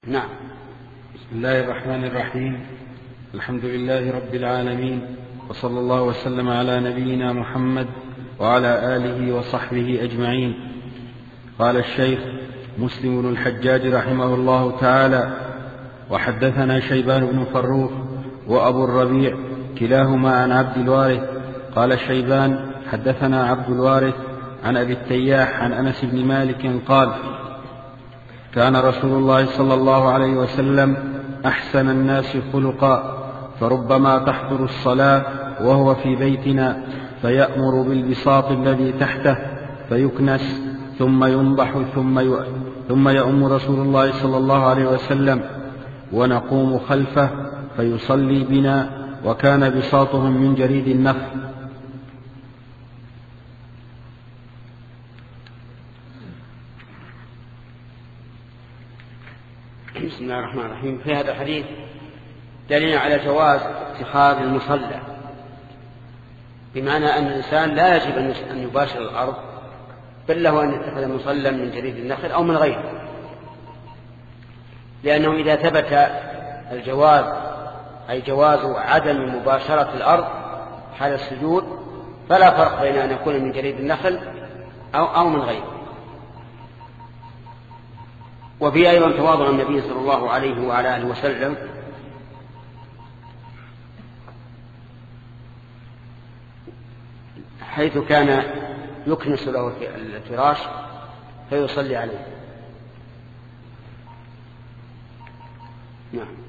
نعم. بسم الله الرحمن الرحيم. الحمد لله رب العالمين، وصلى الله وسلم على نبينا محمد وعلى آله وصحبه أجمعين. قال الشيخ مسلم بن الحجاج رحمه الله تعالى: وحدثنا شيبان بن فروخ وأبو الربيع كلاهما عن عبد الوارث. قال شيبان: حدثنا عبد الوارث عن أبي التياح عن أنس بن مالك قال: كان رسول الله صلى الله عليه وسلم أحسن الناس خلقا، فربما تحضر الصلاة وهو في بيتنا فيأمر بالبساط الذي تحته فيكنس ثم ينضح ثم يؤم رسول الله صلى الله عليه وسلم ونقوم خلفه فيصلي بنا، وكان بساطهم من جريد النخل. بسم الله الرحمن الرحيم. في هذا الحديث دليل على جواز اتخاذ المصلى، بمعنى أن الإنسان لا يجب أن يباشر الأرض، بل له أن يتخذ مصلى من جريد النخل أو من غيره، لأنه إذا ثبت الجواز أي جواز عدم مباشرة الأرض حال السجود فلا فرق بين أن يكون من جريد النخل أو من غيره. وفي أيضا تواضع النبي صلى الله عليه وعلى آله وسلم، حيث كان يكنس له في الفراش فيصلي عليه. نعم.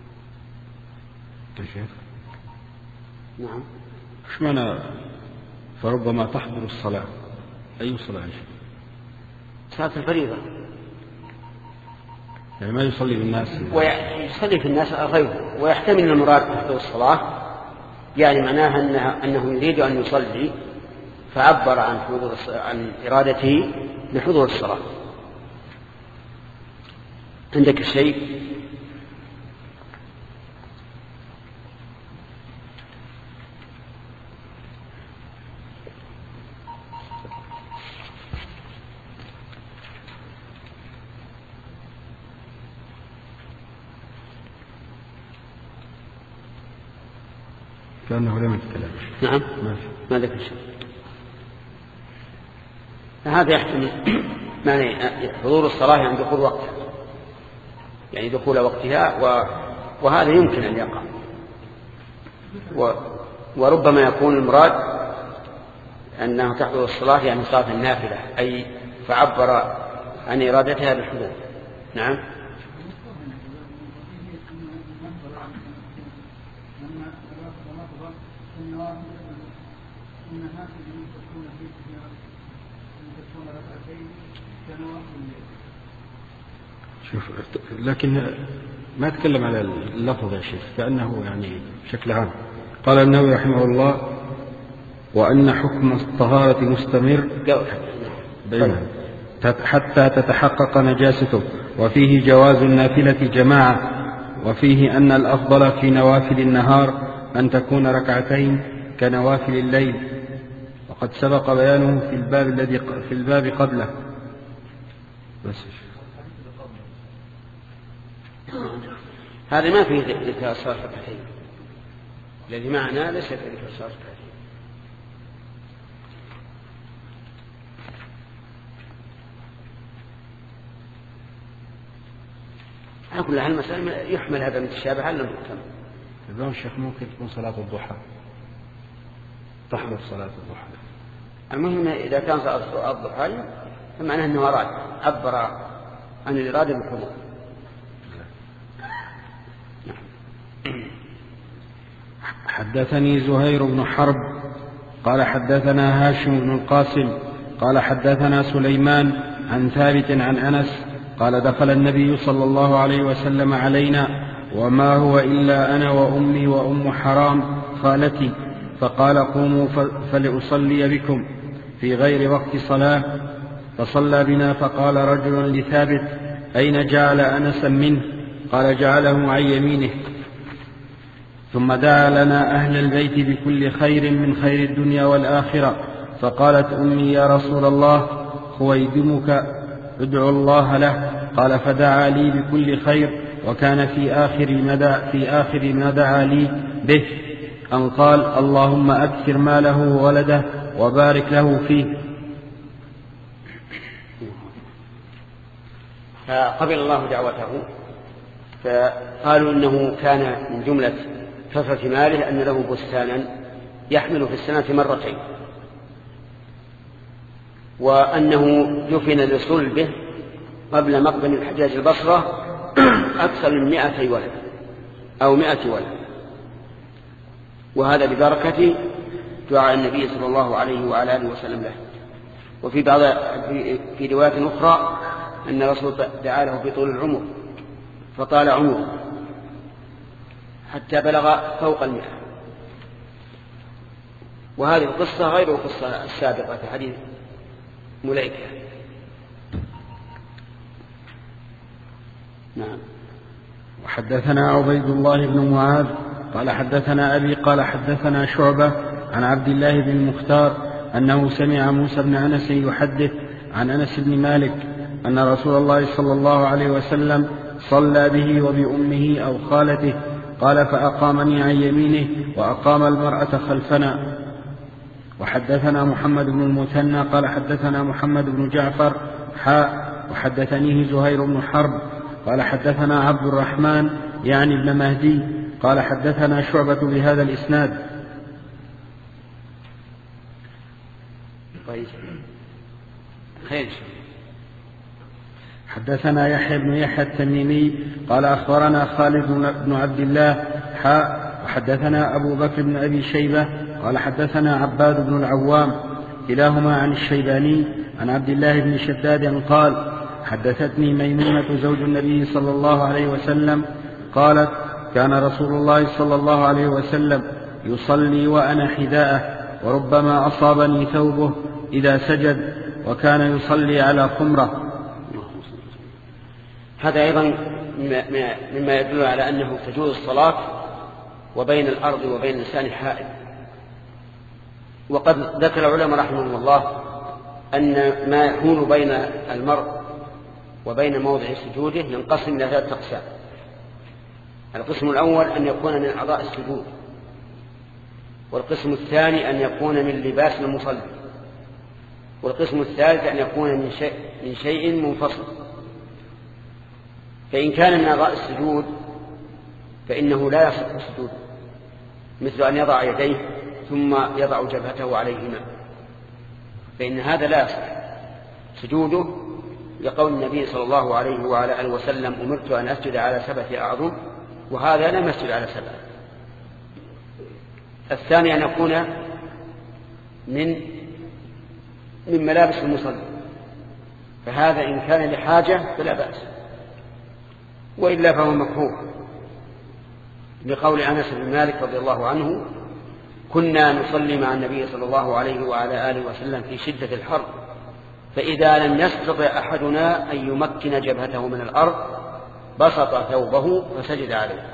نعم. ايش معنى فربما تحضر الصلاة؟ أي صلاة؟ صلاة الفريضة، يعني ما يصلي بالناس، ويصلي في الناس غيره، ويحتمل المراد تحضر الصلاة يعني معناها أنه يريد أن يصلي فعبر عن إرادته لحضور الصلاة. عندك شيء؟ كأنه لم يتكلم. نعم. ما ذكر شيء. هذا يحتمل معنى حضور الصلاة يعني دخول وقتها، يعني دخول وقتها، وهذا يمكن أن يقع، وربما يكون المراد أنه تحضر الصلاة يعني صلاة النافلة، أي فعبر عن إرادتها بالحضور. نعم. شوف، لكن ما تكلم على اللفظ يا شيخ، كأنه يعني بشكل عام. قال النووي رحمه الله: وأن حكم الطهارة مستمر حتى تتحقق نجاسته، وفيه جواز النافلة جماعة، وفيه أن الأفضل في نوافل النهار أن تكون ركعتين كنوافل الليل، وقد سبق بيانه في الباب قبله. بس هذا ما فيه ذكر الصلاة ركعتين، الذي معنا ليس فيه ذكر الصلاة ركعتين. على كل حال المسألة يحمل هذا المتشابه على المحكم. يقول الشيخ ممكن تكون صلاة الضحى، تحضر صلاة الضحى. المهم إذا كان صلاة الضحى فمعناه أنه أراد، عبر عن الإرادة بالحضور. حدثني زهير بن حرب قال حدثنا هاشم بن القاسم قال حدثنا سليمان عن ثابت عن أنس قال: دخل النبي صلى الله عليه وسلم علينا وما هو إلا أنا وأمي وأم حرام خالتي، فقال: قوموا فلأصلي بكم في غير وقت صلاة، فصلى بنا. فقال رجل لثابت: أين جعل أنسا منه؟ قال: جعله عن يمينه. ثم دعا لنا أهل البيت بكل خير من خير الدنيا والآخرة. فقالت أمي: يا رسول الله، خويدمك ادعو الله له. قال فدعا لي بكل خير، وكان في آخر ما دعا لي به أن قال اللهم أكثر ماله وولده وبارك له فيه. فقبل الله دعوته، فقالوا إنه كان من جملة كثرة ماله أن له بستانا يحمل في السنة مرتين، وأنه دفن لصلبه قبل مقدم الحجاج البصرة أكثر من 200 ولد أو 100 ولد، وهذا ببركة دعاء النبي صلى الله عليه وعلى آله وسلم له. وفي في رواية أخرى أن الرسول دعا له بطول العمر فطال عمره حتى بلغ فوق 100. وهذه القصة غير القصة السابقة في حديث ملائكة. نعم. وحدثنا عبيد الله بن معاذ قال حدثنا أبي قال حدثنا شعبة عن عبد الله بن المختار أنه سمع موسى بن أنس يحدث عن أنس بن مالك أن رسول الله صلى الله عليه وسلم صلى به وبأمه أو خالته، قال فأقامني عن يمينه وأقام المرأة خلفنا. وحدثنا محمد بن المثنى قال حدثنا محمد بن جعفر وحدثنيه زهير بن حرب قال حدثنا عبد الرحمن يعني ابن مهدي قال حدثنا شعبة بهذا الإسناد. طيب خير. حدثنا يحيى بن يحيى التميمي قال أخبرنا خالد بن عبد الله وحدثنا أبو بكر بن أبي شيبة قال حدثنا عباد بن العوام كلاهما عن الشيباني عن عبد الله بن شداد قال حدثتني ميمونة زوج النبي صلى الله عليه وسلم قالت كان رسول الله صلى الله عليه وسلم يصلي وأنا حذاءه وربما أصابني ثوبه إذا سجد وكان يصلي على خمرة. هذا أيضا مما يدل على أنه تجوز الصلاة وبين الأرض وبين الإنسان حائل. وقد ذكر العلماء رحمهم الله أن ما يكون بين المرء وبين موضع سجوده ينقسم إلى 3 أقسام. القسم الأول أن يكون من أعضاء السجود، والقسم الثاني أن يكون من لباس المصلي، والقسم الثالث أن يكون من شيء منفصل. فإن كان من أعضاء السجود فإنه لا يصح السجود، مثل أن يضع يديه ثم يضع جبهته عليهما، فإن هذا لا يصح سجوده، لقول النبي صلى الله عليه وعلى آله وسلم أمرت أن أسجد على 7 أعظم، وهذا لم يسجد على 7. الثاني أن يكون من ملابس المصلي، فهذا إن كان لحاجة فلا بأس، وإلا فهو مكروه، لقول أنس بن مالك رضي الله عنه كنا نصلي مع النبي صلى الله عليه وعلى آله وسلم في شدة الحر، فإذا لم يستطع أحدنا أن يمكن جبهته من الأرض بسط ثوبه فسجد عليه.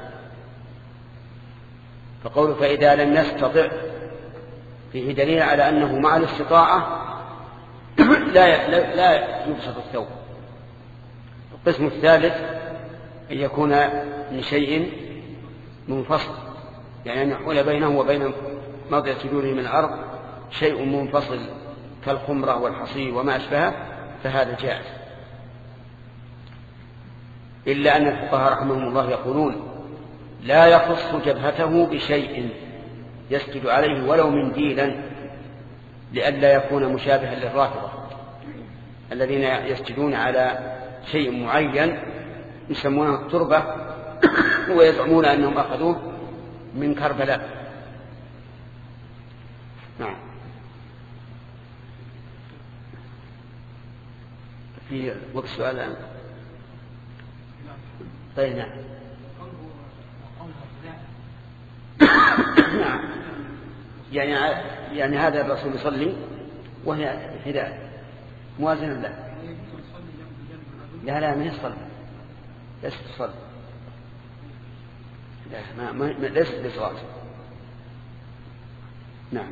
فقوله فإذا لم يستطع فيه دليل على أنه مع الاستطاعة لا يبسط الثوب. القسم الثالث أن يكون من شيء منفصل، يعني أن يحول بينه وبين موضع سجوده من الأرض شيء منفصل كالخمرة والحصير وما أشبهه، فهذا جائز. إلا أن الفقهاء رحمهم الله يقولون لا يخص جبهته بشيء يسجد عليه ولو منديلا، لئلا يكون مشابها للرافضة الذين يسجدون على شيء معين يسمونه التربة ويزعمون أنهم أخذوه من كربلاء. نعم. في وقت سؤال الآن. طيب نعم. نعم. يعني هذا الرسول يصلي وهي هداية موازنة له. لا من يصلي ليس تصلي، لا ما ليس بصلاة. نعم.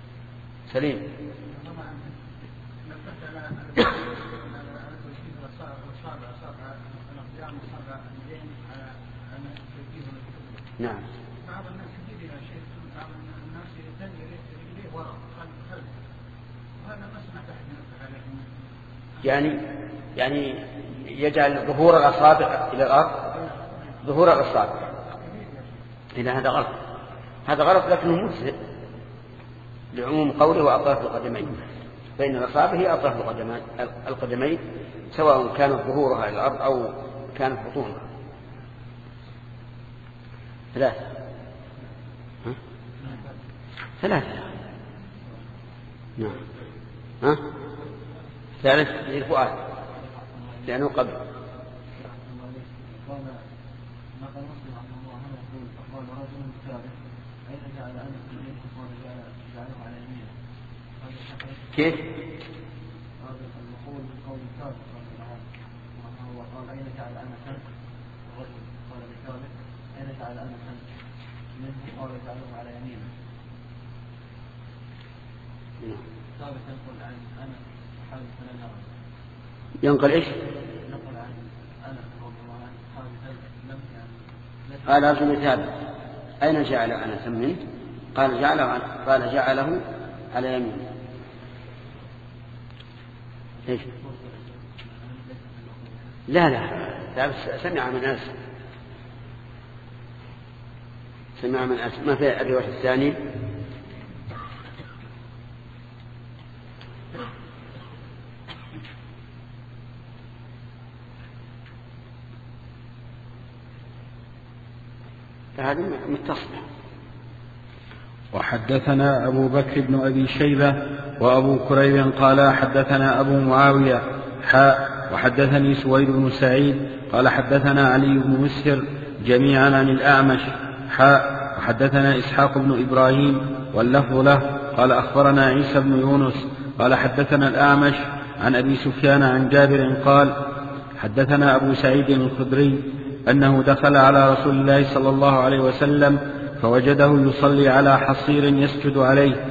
سليم. نعم. بعض الناس يجي إلى شيء، بعض الناس يتجه إليه وراء خلف، وهذا ما سمعت أحد ينبه عليه. يعني يجعل ظهور الأصابع إلى الأرض، ظهور الأصابع إلى هذا غلط، هذا غلط لكنه مجزئ لعموم قوله وأطراف القدمين، فإن الأصابع هي أطراف القدمين سواء كانت ظهورها إلى الأرض أو كانت بطونها. ثلاثة. نعم. ثالث للفؤاد لأنه قبل. كيف؟ ينقل إيش؟ قال لازم يتابع. أين جعل أنس منه؟ قال جعله على يمينه. إيش؟ لا سمع من أنس، سمع من أنس، ما في الرواية الثانية. فهذه متصلة. وحدثنا أبو بكر بن أبي شيبة وأبو كريب قال حدثنا أبو معاوية وحدثني سويد بن سعيد قال حدثنا علي بن مسهر جميعا عن الأعمش وحدثنا إسحاق بن إبراهيم واللفظ له قال أخبرنا عيسى بن يونس قال حدثنا الأعمش عن أبي سفيان عن جابر قال حدثنا أبو سعيد الخدري أنه دخل على رسول الله صلى الله عليه وسلم فوجده يصلي على حصير يسجد عليه.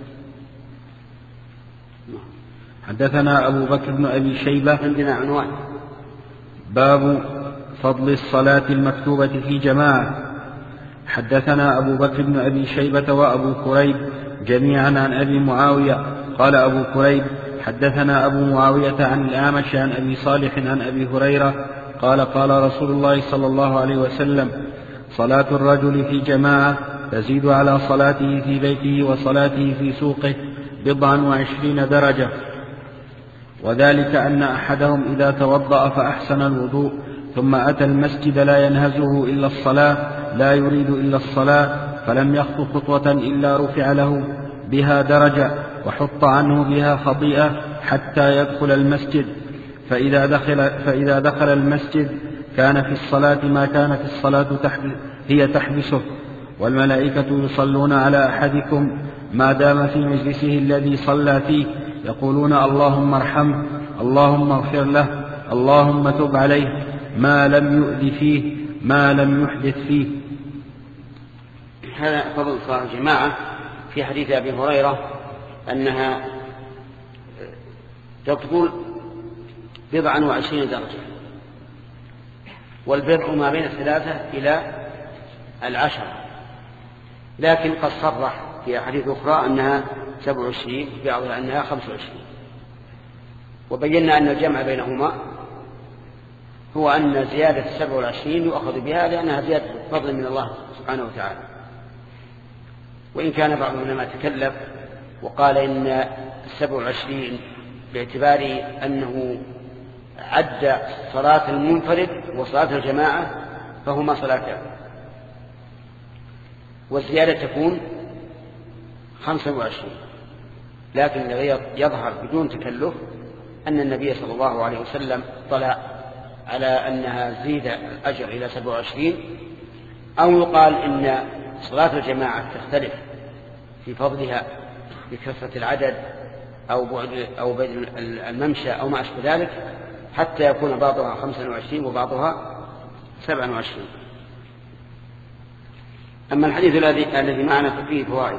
حدثنا أبو بكر بن أبي شيبة. عندنا عنوان باب فضل الصلاة المكتوبة في جماعة. حدثنا أبو بكر بن أبي شيبة وأبو كريب جميعا عن أبي معاوية قال أبو كريب حدثنا أبو معاوية عن الأعمش عن أبي صالح عن أبي هريرة قال قال رسول الله صلى الله عليه وسلم صلاة الرجل في جماعة تزيد على صلاته في بيته وصلاته في سوقه 27 درجة، وذلك أن أحدهم إذا توضأ فأحسن الوضوء ثم أتى المسجد لا ينهزه إلا الصلاة لا يريد إلا الصلاة فلم يخطو خطوة إلا رفع له بها درجة وحط عنه بها خطيئة حتى يدخل المسجد، فإذا دخل المسجد كان في الصلاة ما كانت الصلاة هي تحبسه، والملائكة يصلون على أحدكم ما دام في مجلسه الذي صلى فيه يقولون اللهم ارحمه اللهم اغفر له اللهم تب عليه ما لم يؤذ فيه ما لم يحدث فيه. هذا فضل صلاة الجماعة. في حديث أبي هريرة أنها تطول 27 درجة، والبضع ما بين 3 إلى 10، لكن قد صرح في حديث أخرى أنها 27 بعضها أنها 25، وبينا أن الجمع بينهما هو أن زيادة 27 يؤخذ بها لأنها زيادة فضل من الله سبحانه وتعالى. وإن كان بعض العلماء تكلف وقال إن 27 باعتبار أنه عد صلاة المنفرد وصلاة الجماعة فهما صلاتان، والزيادة تكون 25، لكن الذي يظهر بدون تكلف أن النبي صلى الله عليه وسلم طلع على أنها زيد الأجر إلى 27، أو يقال إن صلاة الجماعة تختلف في فضلها بكثرة العدد أو بعد الممشى أو ما أشبه ذلك، حتى يكون بعضها 25 وبعضها 27. أما الحديث الذي معنا فيه فوائد.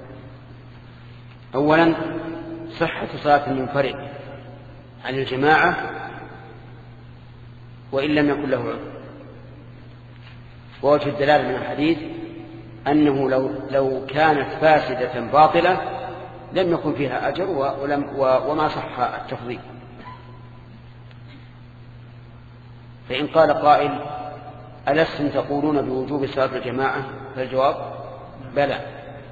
أولا صحة صلاة المنفرد عن الجماعة وإن لم يكن له عذر، ووجه الدلالة من الحديث أنه لو كانت فاسدة باطلة لم يكن فيها أجر وما صح التفضيل. فإن قال قائل ألستم تقولون بوجوب صلاة الجماعة؟ فالجواب بلى.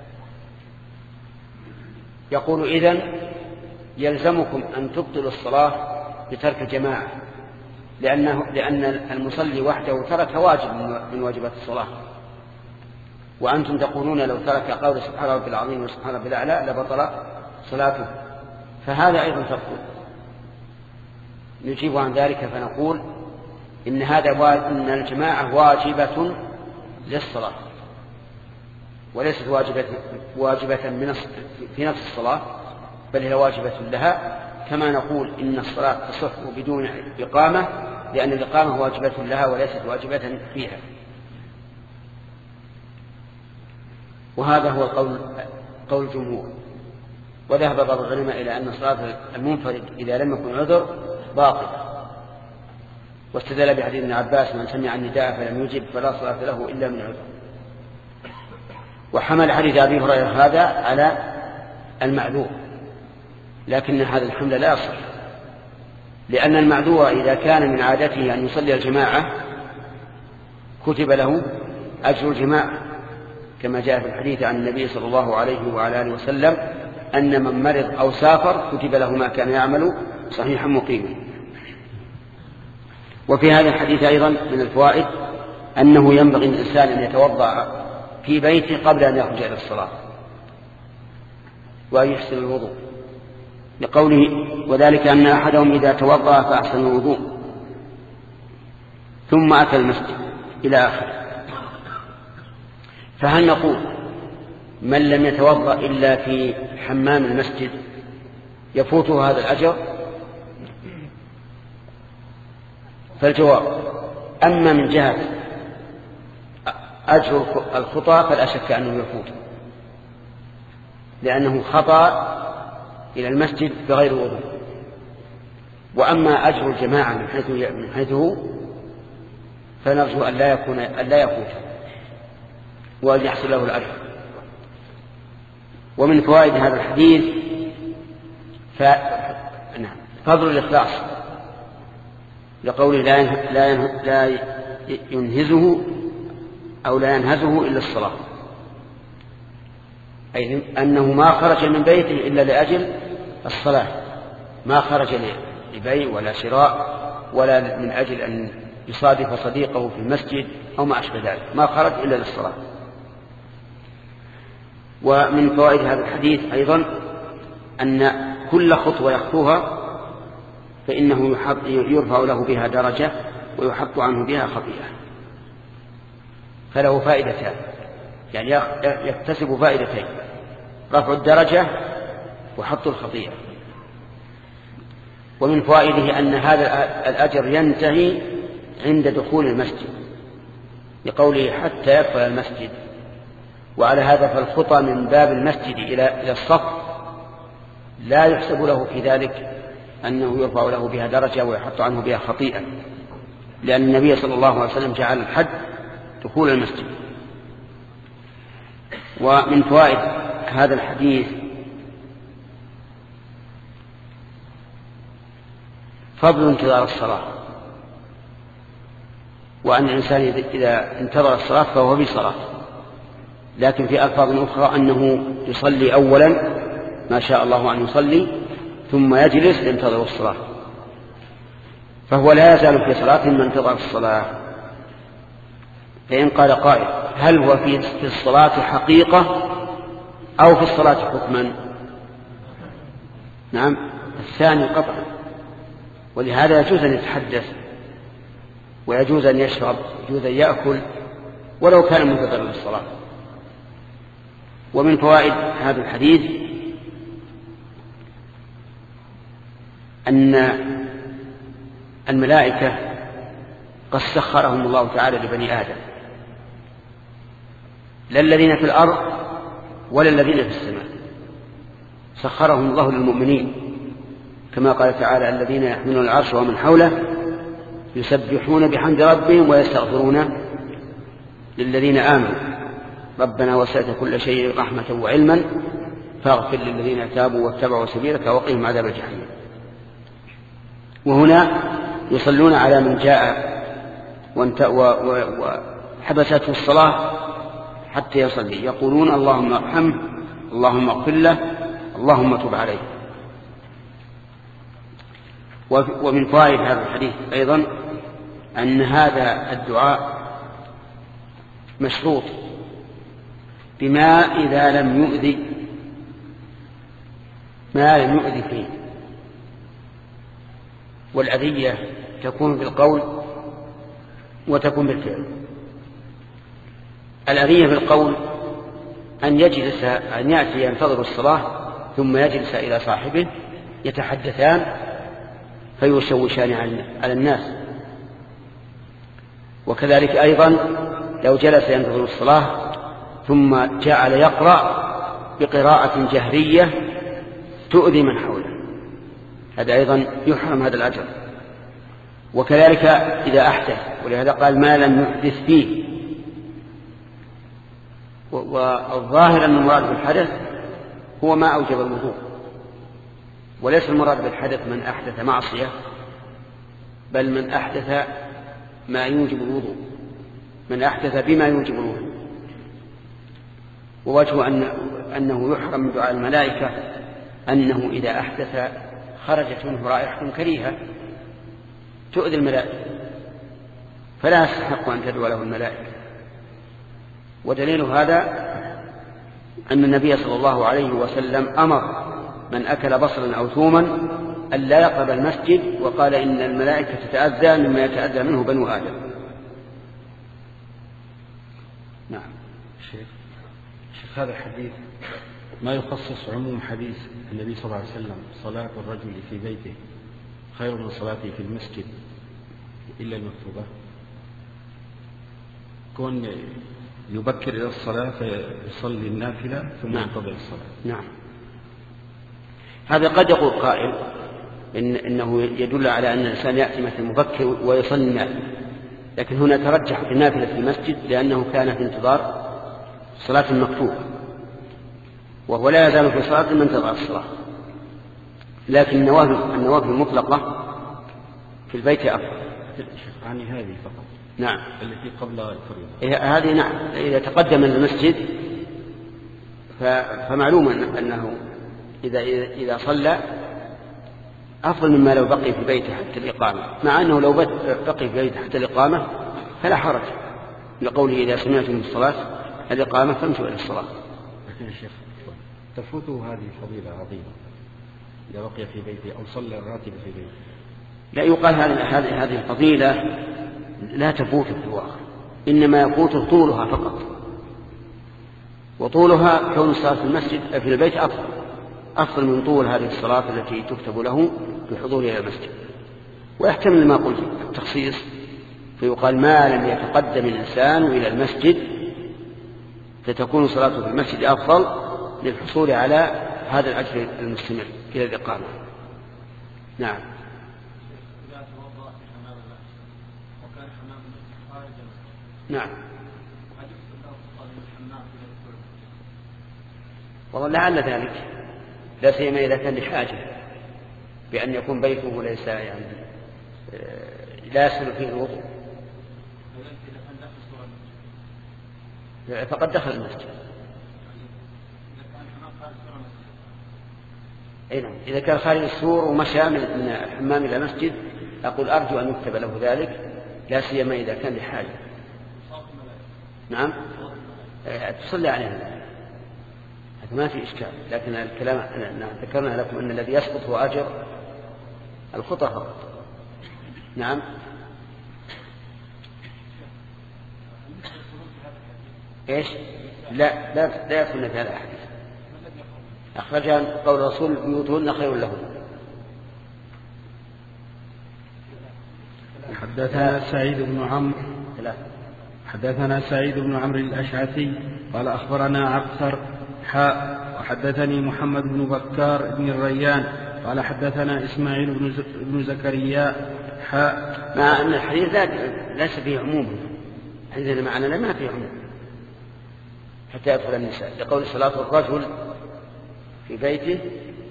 يقول إذن يلزمكم أن تبطلوا الصلاة بترك الجماعة، لأن المصلي وحده ترك واجب من واجبات الصلاة، وأنتم تقولون لو ترك قول سبحان ربي العظيم وسبحان ربي الأعلى لبطل صلاته، فهذا أيضا تبطل. نجيب عن ذلك فنقول إن الجماعة واجبة للصلاة وليست واجبة في نفس الصلاة، بل هي واجبة لها، كما نقول إن الصلاة تصح بدون إقامة، لأن الإقامة واجبة لها وليست واجبة فيها. وهذا هو قول الجمهور. وذهب بعض العلماء إلى أن صلاة المنفرد إذا لم يكن عذر باطلة، واستدل بحديث ابن عباس من سمع النداء فلم يجب فلا صلاة له إلا من عذر. وحمل حديث أبي هريرة هذا على المعذور، لكن هذا الحمل لا يصح، لأن المعذور إذا كان من عادته أن يصلي الجماعة كتب له أجر الجماعة، كما جاء في الحديث عن النبي صلى الله عليه وعلى آله وسلم أن من مرض أو سافر كتب له ما كان يعمل صحيحا مقيما. وفي هذا الحديث أيضا من الفوائد أنه ينبغي للإنسان أن يتوضأ في بيته قبل أن يخرج إلى الصلاة وأن يحسن الوضوء، لقوله وذلك أن أحدهم إذا توضأ فأحسن الوضوء ثم أتى المسجد إلى آخره. فهل نقول من لم يتوضأ إلا في حمام المسجد يفوته هذا الأجر؟ فالجواب أما من جهة أجر الخطأ فلا شك أنه يفوت، لأنه خطأ إلى المسجد بغير وضوء. وأما أجر الجماعة من حيث هو فنرجو أن لا يفوت وأن يحصل له الأجر. ومن فوائد هذا الحديث فضل الإخلاص، لقوله لا ينهزه أو لا ينهزه إلا الصلاة، أي أنه ما خرج من بيته إلا لأجل الصلاة، ما خرج لبيع ولا شراء ولا من أجل أن يصادف صديقه في المسجد أو ما أشبه ذلك، ما خرج إلا للصلاة. ومن فوائد هذا الحديث أيضا أن كل خطوة يخطوها فإنه يرفع له بها درجة ويحط عنه بها خطيئة، فله فائدتان، يعني يكتسب فائدتين: رفع الدرجة وحط الخطيئة. ومن فوائده أن هذا الأجر ينتهي عند دخول المسجد، لقوله حتى يدخل المسجد. وعلى هذا فالخطى من باب المسجد إلى الصف لا يحسب له في ذلك أنه يرفع له بها درجة ويحط عنه بها خطيئة، لأن النبي صلى الله عليه وسلم جعل الحد دخول المسجد. ومن فوائد هذا الحديث فضل انتظار الصلاة، وأن الإنسان إذا انتظر الصلاة فهو بصلاة، لكن في ألفاظ أخرى أنه يصلي أولا ما شاء الله أن يصلي ثم يجلس ينتظر الصلاة، فهو لا يزال في صلاة ما انتظر الصلاة. فإن قال قائل هل هو في الصلاة حقيقة أو في الصلاة حكما؟ نعم، الثاني قطعا، ولهذا يجوز أن يتحدث ويجوز أن يشرب، يجوز أن يأكل ولو كان منتظرا للصلاة. ومن فوائد هذا الحديث أن الملائكة قد سخرهم الله تعالى لبني آدم، لا الذين في الأرض ولا الذين في السماء، سخرهم الله للمؤمنين، كما قال تعالى الذين يحملون العرش ومن حوله يسبحون بحمد ربهم ويستغفرون للذين آمنوا ربنا وسعت كل شيء رحمة وعلما فاغفر للذين تابوا واتبعوا سبيلك وقهم عذاب الجحيم. وهنا يصلون على من جاء وحبسته الصلاة حتى يصلي، يقولون اللهم ارحمه، اللهم اغفر له، اللهم تب عليه. ومن فوائد هذا الحديث أيضا أن هذا الدعاء مشروط بما إذا لم يؤذي ما لم يؤذي فيه، والأذية تكون بالقول وتكون بالفعل. الأذية بالقول أن يأتي ينتظر الصلاة ثم يجلس إلى صاحبه يتحدثان فيشوشان على الناس. وكذلك أيضا لو جلس ينتظر الصلاة ثم جعل يقرأ بقراءة جهرية تؤذي من حوله، هذا أيضا يحرم هذا الأجر. وكذلك إذا أحدث، ولهذا قال ما لم يحدث فيه. والظاهر أن المراد بالحدث هو ما أوجب الوضوء، وليس المراد بالحدث من أحدث معصية، بل من أحدث ما يوجب الوضوء، من أحدث بما يوجب الوضوء. ووجه أنه يحرم من دعاء الملائكة أنه إذا أحدث خرجت منه رائحة كريهة تؤذي الملائكة، فلا يستحق أن تدعو له الملائكة. ودليل هذا أن النبي صلى الله عليه وسلم أمر من أكل بصلا أو ثوما أن لا يقرب المسجد، وقال إن الملائكة تتأذى مما يتأذى منه بنو آدم. نعم. شيخ هذا الحديث ما يخصص عموم حديث النبي صلى الله عليه وسلم صلاة الرجل في بيته خير من صلاته في المسجد إلا المكتوبة، كون يبكر إلى الصلاة فيصلي النافلة ثم ينتظر الصلاة. نعم. هذا قد يقول قائل إنه يدل على أن الإنسان يأتي مثل مبكر ويصلي النافلة، لكن هنا ترجح في النافلة في المسجد لأنه كان في انتظار صلاة المكتوبة، وهو لا يزال في صلاة من انتظر الصلاة. لكن النوافل المطلقة في البيت أفضل. يعني هذه فقط. نعم. التي قبل الفريضة. هذه نعم. إذا تقدم المسجد فمعلوم أنه إذا صلى أفضل مما لو بقي في بيته حتى الإقامة، مع أنه لو بقي في بيته حتى الإقامة فلا حرج، لقوله إذا سمعتم الصلاة الإقامة فامشوا إلى الصلاة. لكن يا شيخ تفوته هذه فضيلة عظيمة إذا بقي في بيته أو صلى الراتب في بيته. لا يقال هذه الفضيلة لا تفوته في الواقع، إنما يفوته طولها فقط، وطولها كون الصلاة في المسجد في البيت أفضل من طول هذه الصلاة التي تكتب له بحضوره إلى المسجد. ويحتمل ما قلت التخصيص، فيقال ما لم يتقدم الإنسان إلى المسجد فتكون صلاته في المسجد أفضل للحصول على هذا الأجر المستمر إلى الإقامة. نعم. نعم. والله لعل ذلك، لا سيما إذا كان لحاجة بأن يكون بيته ليس يعني لا يسهل فيه الوضوء، فقد دخل المسجد. إذا كان خارج السور ومشى من الحمام إلى المسجد أقول أرجو أن يكتب له ذلك، لا سيما إذا كان لحاجة. نعم. تصلي عليه هذا ما في إشكال، لكن الكلام ذكرنا لكم أن الذي يسقط هو أجر الخطى فقط. نعم. إيش؟ لا يدخلن في هذا الحديث، أخرجها قول الرسول بيوتهن خير لهم. حدثنا سعيد بن عمرو الأشعثي قال أخبرنا عبثر وحدثني محمد بن بكار بن الريان قال حدثنا إسماعيل بن زكريا مع أن الحديث ليس فيه عموم، عندنا معنى ما في عموم حتى يدخل النساء، لقول صلاة الرجل في بيته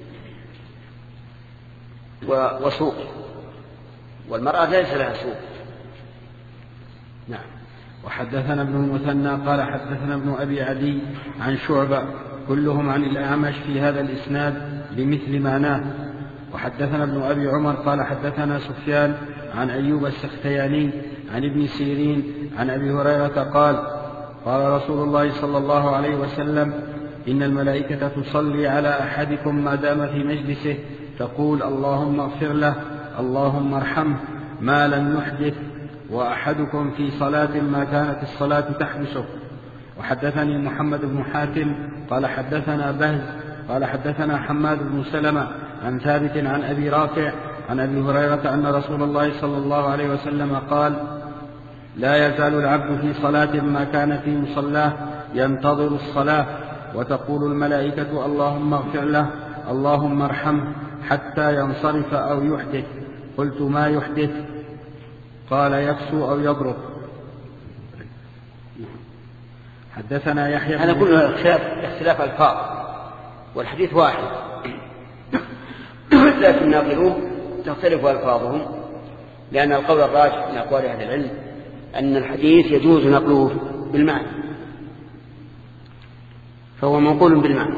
وسوق، والمرأة ليس لها سوق. نعم. وحدثنا ابن المثنى قال حدثنا ابن أبي عدي عن شعبة كلهم عن الأعمش في هذا الإسناد بمثل معناه. وحدثنا ابن أبي عمر قال حدثنا سفيان عن أيوب السختياني عن ابن سيرين عن أبي هريرة قال قال رسول الله صلى الله عليه وسلم إن الملائكة تصلي على أحدكم ما دام في مجلسه تقول اللهم اغفر له اللهم ارحمه ما لم يحدث، وأحدكم في صلاة ما كانت الصلاة تحبسه. وحدثني محمد بن حاتم قال حدثنا بهز قال حدثنا حماد بن سلمة عن ثابت عن أبي رافع عن أبي هريرة أن رسول الله صلى الله عليه وسلم قال لا يزال العبد في صلاة ما كان في مصلاه ينتظر الصلاة وتقول الملائكة اللهم اغفر له اللهم ارحمه حتى ينصرف أو يحدث. قلت ما يحدث؟ قال يكسو أو يبرك. حدثنا يحيى هذا كله اختلاف ألفاظ والحديث واحد لكن ناقلوه تختلف ألفاظهم، لأن القول الراجح من أقوال أهل العلم أن الحديث يجوز نقله بالمعنى، فهو منقول بالمعنى،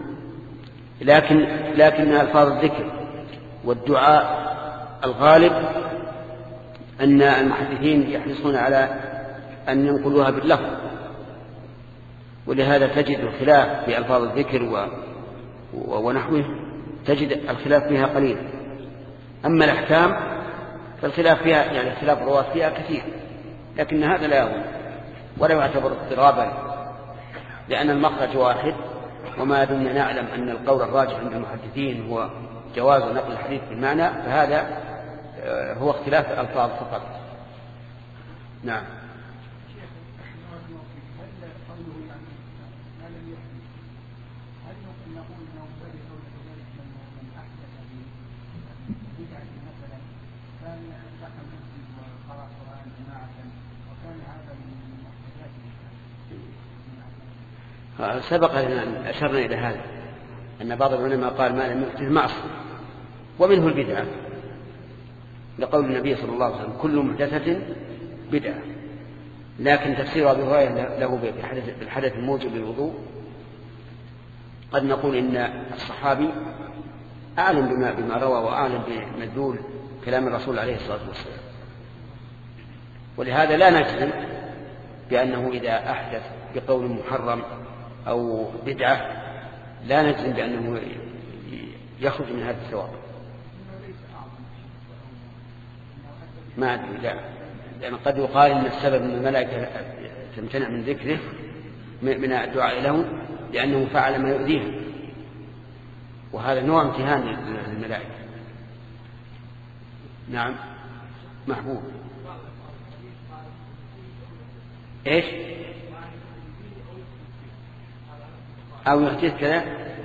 لكن ألفاظ الذكر والدعاء الغالب أن المحدثين يحرصون على أن ينقلوها باللفظ، ولهذا تجد الخلاف في ألفاظ الذكر ونحوه تجد الخلاف فيها قليل. أما الأحكام فالخلاف فيها يعني اختلاف الرواة فيها كثير، لكن هذا لا يهم ولا يعتبر اضطرابا، لأن المخرج واحد. وما دمنا نعلم أن القول الراجح عند المحدثين هو جواز نقل الحديث بالمعنى، فهذا هو اختلاف الألفاظ فقط. نعم. سبق أن أشرنا إلى هذا أن بعض العلماء قال ما لم يحدث معصية، ومنه البدعة، لقول النبي صلى الله عليه وسلم كل محدثة بدعة. لكن تفسير أبي هريرة له بالحدث الموجب للوضوء قد نقول إن الصحابي أعلم بما روى وأعلم بمدلول كلام الرسول عليه الصلاة والسلام، ولهذا لا نجزم بأنه إذا أحدث بقول محرم أو بدعة لا نجزم بأنه يخرج من هذا الثواب. ما أدري، لا، لأن قد يقال إن السبب أن الملائكة تمتنع من ذكره من الدعاء له لأنه فعل ما يؤذيها، وهذا نوع امتهان للملائكة. نعم. محبوب. إيش؟ أو يحدث كذا؟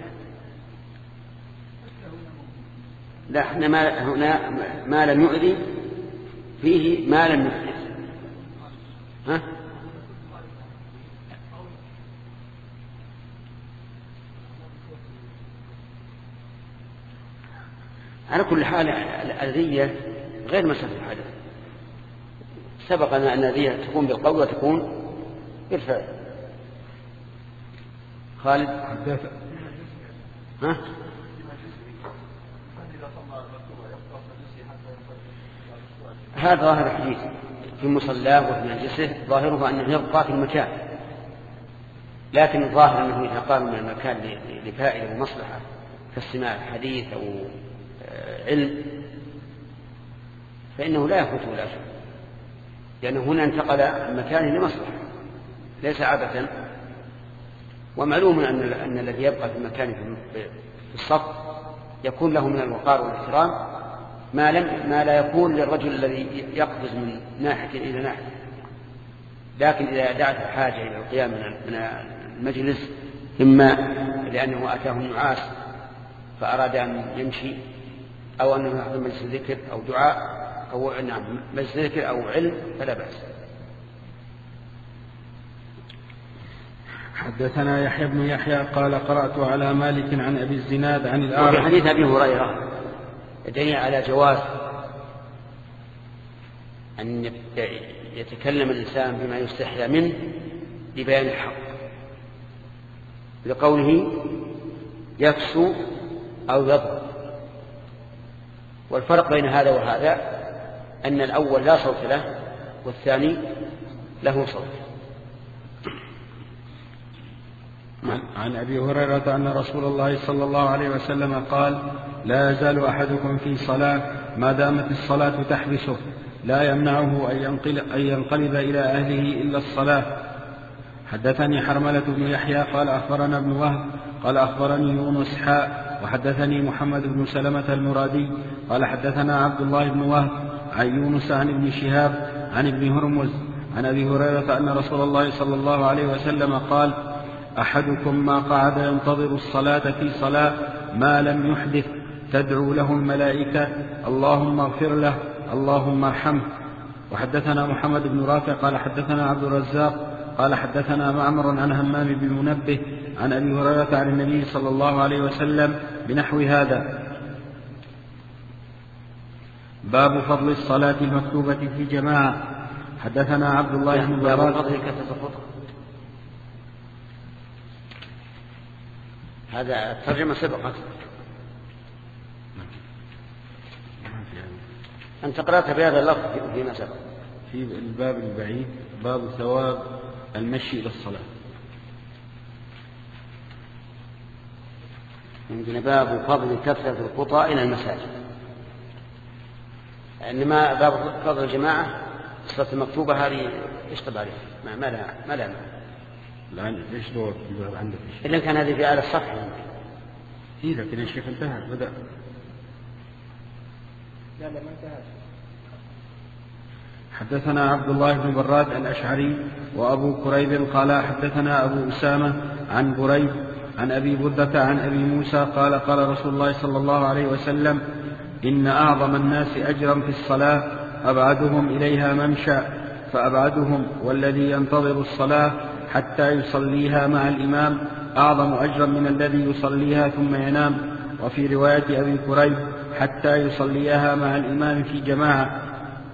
لا، احنا هنا ما لم يؤذي فيه ما لم يحدث. ها؟ على كل حال الأذية غير مسألة الحدث. سبقنا أن الأذية تكون بالقول وتكون بالفعل. خالد. ها؟ هذا ظاهر الحديث في مصلاه وفي مجلسه، ظاهره أنه يبقى في المكان، لكن الظاهر أنه إذا قام من المكان لفائدة ومصلحة كاستماع حديث أو علم فإنه لا يفوته لا شيء، لأنه هنا انتقل المكان لمصلحة ليس عبثا. ومعلوم أن الذي يبقى في المكان في الصف يكون له من الوقار والاحترام ما لا يكون للرجل الذي يقفز من ناحية إلى ناحية. لكن إذا دعت الحاجة إلى القيام من المجلس، إما لأنه أتاه النعاس فأراد أن يمشي، أو أنه يحضر مجلس ذكر أو دعاء أو مجلس ذكر أو علم، فلا بأس. حدثنا يحيى بن يحيى قال قرأت على مالك عن أبي الزناد عن الأعرج. وفي حديث أبي هريرة يدل على جواز أن يتكلم الإنسان بما يستحيا منه لبيان الحق، لقوله يكسو أو يضرب. والفرق بين هذا وهذا أن الأول لا صوت له والثاني له صوت. عن أبي هريرة أن رسول الله صلى الله عليه وسلم قال: لا يزال أحدكم في صلاة ما دامت الصلاة تحبسه لا يمنعه أن ينقلب إلى أهله إلا الصلاة. حدثني حرملة بن يحيى قال أخبرنا ابن وهب قال أخبرني يونس وحدثني محمد بن سلمة المرادي قال حدثنا عبد الله بن وهب عن يونس عن ابن شهاب عن ابن هرمز عن أبي هريرة أن رسول الله صلى الله عليه وسلم قال: أحدكم ما قعد ينتظر الصلاة في صلاة ما لم يحدث تدعو له الملائكة اللهم اغفر له اللهم ارحمه. وحدثنا محمد بن رافع قال حدثنا عبد الرزاق قال حدثنا معمر عن همام بن منبه عن أبي هريرة عن النبي صلى الله عليه وسلم بنحو هذا. باب فضل الصلاة المكتوبة في جماعة. حدثنا عبد الله بن براد. هذا الترجمة سبقت، أنت قرأت بهذا اللفظ فيما سبق. في الباب البعيد باب ثواب المشي إلى الصلاة. عندنا باب فضل كثرة الخطى إلى المساجد، إنما باب فضل الجماعة الصلاة المكتوبة هذه يشطب عليها ما لها الآن ليش دور عندك إلا كان هذه في أعلى الصفحة هي، لكن الشيخ انتهى بدأ. لا ما انتهى. حدثنا عبد الله بن براد الأشعري وأبو كريب قال حدثنا أبو أسامة عن بريد عن أبي بردة عن أبي موسى قال قال رسول الله صلى الله عليه وسلم: إن أعظم الناس أجرا في الصلاة أبعدهم إليها ممشى، فأبعدهم والذي ينتظر الصلاة حتى يصليها مع الإمام أعظم أجرا من الذي يصليها ثم ينام. وفي رواية أبي كريب: حتى يصليها مع الإمام في جماعة.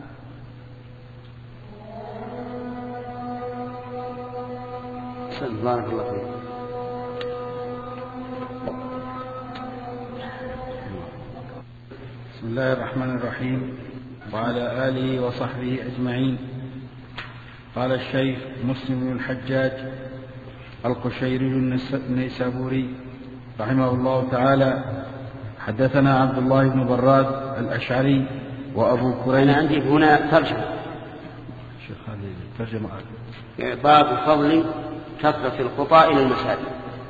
بارك الله فيك. بسم الله الرحمن الرحيم، وعلى آله وصحبه أجمعين. قال الشيخ مسلم بن الحجاج القشيري النيسابوري رحمه الله تعالى: حدثنا عبد الله بن براد الأشعري وأبو كريب. أنا عندي هنا ترجمة. شيخ هذه ترجمة باب فضل كثرة الخطى إلى المساجد.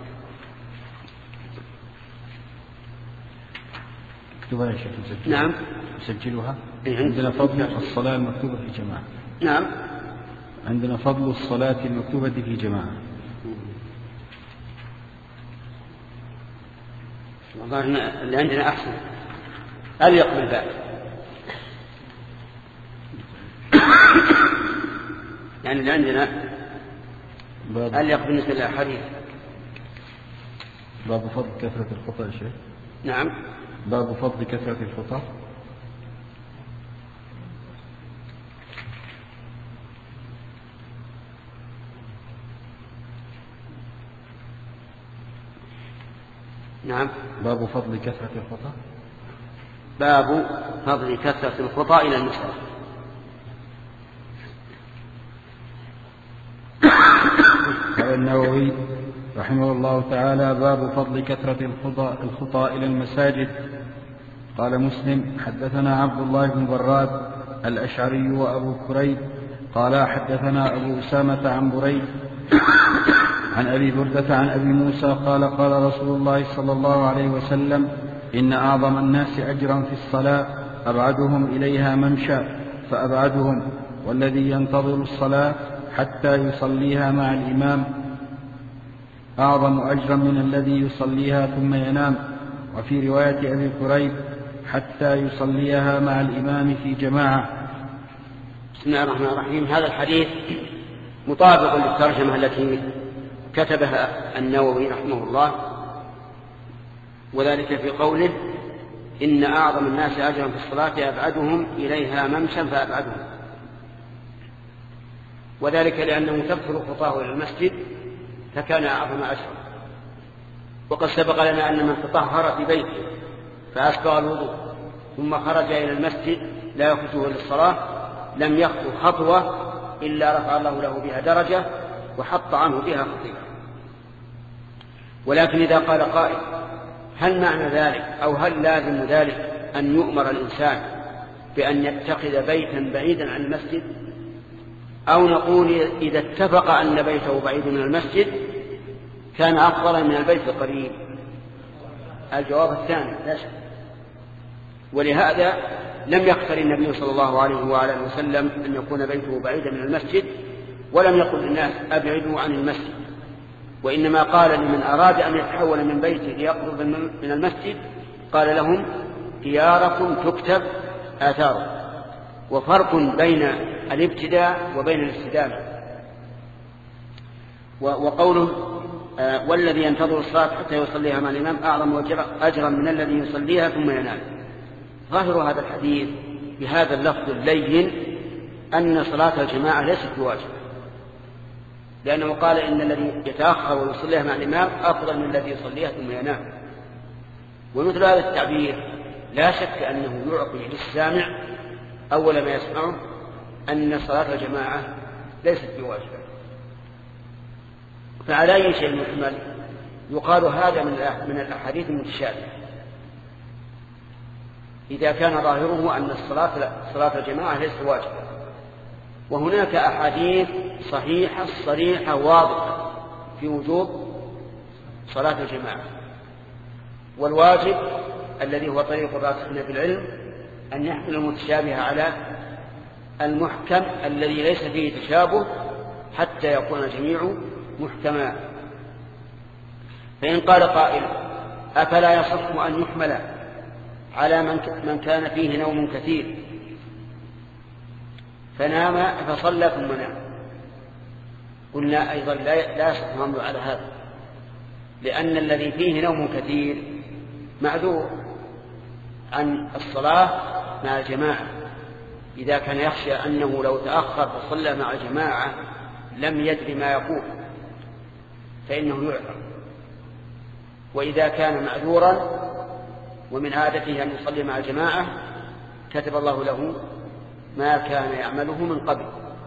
اكتبها يا شيخ نسجلها. نعم نسجلها. عندنا فضل الصلاة المكتوبة في جماعة. نعم عندنا فضل الصلاة المكتوبة في جماعة. والله اللي عندنا أحسن أليق بالباب. يعني اللي عندنا أليق بالنسبة للأحاديث. باب فضل كثرة الخطأ يا شيخ. نعم باب فضل كثرة الخطأ. نعم باب فضل كثرة الخطأ. باب فضل كثرة الخطأ إلى المساجد. قال النووي رحمه الله تعالى: باب فضل كثرة الخطأ إلى المساجد. قال مسلم: حدثنا عبد الله بن براد الأشعري وأبو كريب قال حدثنا أبو أسامة عن بريد عن أبي بردة عن أبي موسى قال قال رسول الله صلى الله عليه وسلم: إن أعظم الناس أجرا في الصلاة أبعدهم إليها ممشى، فأبعدهم والذي ينتظر الصلاة حتى يصليها مع الإمام أعظم أجرا من الذي يصليها ثم ينام. وفي رواية أبي كريب: حتى يصليها مع الإمام في جماعة. بسم الله الرحمن الرحيم. هذا الحديث مطابق للترجمة التي كتبها النووي رحمه الله، وذلك في قوله: إن أعظم الناس أجرا في الصلاة أبعدهم إليها ممشا فأبعدهم، وذلك لأنه تكثر خطاه إلى المسجد فكان أعظم أجرا. وقد سبق لنا أن من تطهر في بيته فأسبغ الوضوء ثم خرج إلى المسجد لا يخرجه للصلاة لم يخطو خطوة إلا رفع الله له بها درجة وحط عنه بها خطيئة. ولكن إذا قال قائل: هل معنى ذلك أو هل لازم ذلك أن يؤمر الإنسان بأن يتخذ بيتا بعيدا عن المسجد، أو نقول إذا اتفق أن بيته بعيد من المسجد كان أفضل من البيت القريب؟ الجواب الثاني لا شك. ولهذا لم يختر النبي صلى الله عليه وآله وسلم أن يكون بيته بعيدا من المسجد، ولم يقل للناس أبعدوا عن المسجد، وإنما قال لمن أراد أن يتحول من بيته ليقرب من المسجد قال لهم: دياركم تكتب آثاركم. وفرق بين الابتداء وبين الاستدامة. وقوله: والذي ينتظر الصلاة حتى يصليها مع الإمام أعظم أجرا من الذي يصليها ثم ينام. ظاهر هذا الحديث بهذا اللفظ اللين أن صلاة الجماعة ليست بواجبة، لأنه قال: إن الذي يتأخر ويصليها مع الإمام أفضل من الذي يصليها ثم ينام. ومثل هذا التعبير لا شك أنه يعطي للسامع أول ما يسمعه أن صلاة الجماعة ليست بواجبة. فعلى أي شيء محمل يقال هذا من الأحاديث المتشابهة إذا كان ظاهره أن صلاة الجماعة ليست واجبة. وهناك أحاديث صحيحة صريحة واضحة في وجوب صلاة الجماعة. والواجب الذي هو طريق الراسخين في العلم أن يحمل المتشابه على المحكم الذي ليس فيه تشابه حتى يكون الجميع محكما. فإن قال قائل: أفلا يصح أن يحمل على من كان فيه نوم كثير فنام فصلى ثم نام؟ قلنا أيضا لا يصح الحمل على هذا، لأن الذي فيه نوم كثير معذور عن الصلاة مع الجماعة. إذا كان يخشى أنه لو تأخر فصلى مع الجماعة لم يدري ما يقول فإنه يعذر. وإذا كان معذورا ومن عادته أن يصلي مع الجماعة كتب الله له ما كان يعمله من قبل.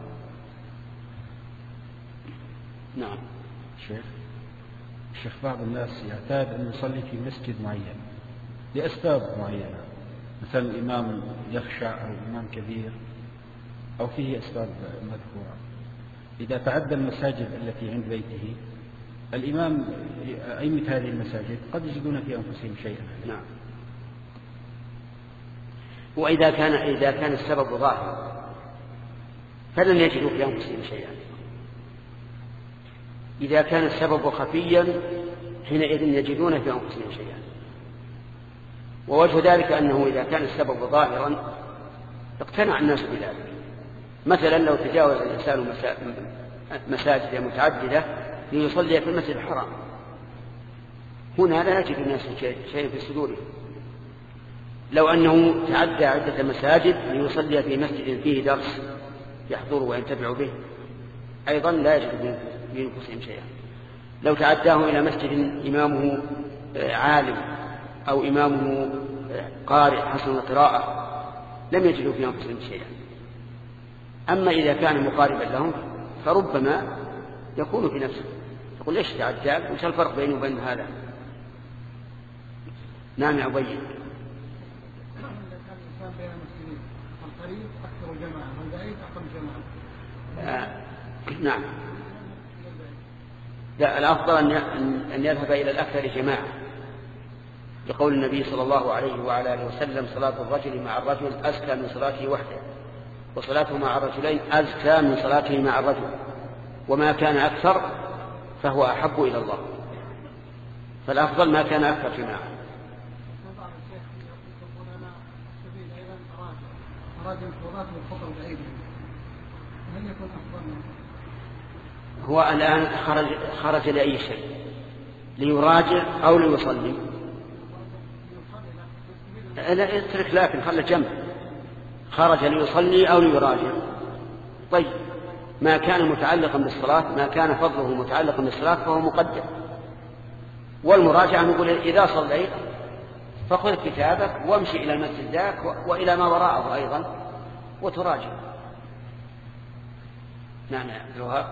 نعم. الشيخ بعض الناس يعتاد أن يصلي في مسجد معين لأسباب معينة، مثلا الإمام يخشى أو الإمام كبير أو فيه أسباب مذكورة. إذا تعدى المساجد التي عند بيته الإمام أئمة هذه المساجد قد يجدون في أنفسهم شيئا. نعم. وإذا كان السبب ظاهر فلن يجدوا في أنفسهم شيئا. إذا كان السبب خفيا حينئذ يجدون في أنفسهم شيئا. ووجه ذلك أنه إذا كان السبب ظاهرا اقتنع الناس بذلك. مثلا لو تجاوز الإنسان مساجد متعددة ليصلي في المسجد الحرام، هنا لا يجد الناس شيء في صدورهم. لو أنه تعدى عدة مساجد ليصلي في مسجد فيه درس يحضره وينتفع به أيضا لا يجد في أنفسهم شيئا. لو تعداه إلى مسجد إمامه عالم أو إمامه قارئ حسن القراءة لم يجدوا في أنفسهم شيئا. أما إذا كان مقاربا لهم فربما يكون في نفسه يقول: ليش تعداك؟ وش الفرق بيني وبين هذا؟ نعم يا أبي. نعم. لا، الأفضل أن يذهب إلى الأكثر جماعة، لقول النبي صلى الله عليه وعلى آله وسلم: صلاة الرجل مع الرجل أزكى من صلاته وحده، وصلاته مع الرجلين أزكى من صلاته مع الرجل، وما كان أكثر فهو أحب إلى الله. فالأفضل ما كان أكثر جماعة. هو الآن خرج لأي شيء، ليراجع أو ليصلي؟ لا اترك، لكن خلى جنب، خرج ليصلي أو ليراجع. طيب ما كان متعلقا بالصلاة، ما كان فضله متعلقا بالصلاة فهو مقدم. والمراجعة نقول إذا صليت فخذ كتابك وامشي إلى المسجد ذاك وإلى ما وراءه أيضا وتراجع. نعم الوهاب.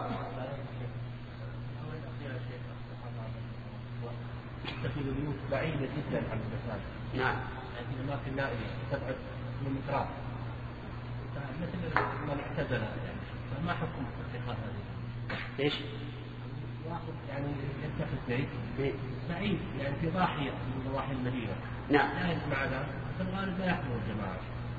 تكون البيوت بعيدة جدا عن المساجد. نعم. يعني الأماكن نائية تبعد من مترات. مثل من اعتزل يعني ما حكم اتخاذ هذه؟ ايش؟ يعني يتخذ بيت بعيد يعني في ضاحية من ضواحي المدينة. نعم. لا يجمع ذا، في الغالب لا يحضر الجماعة.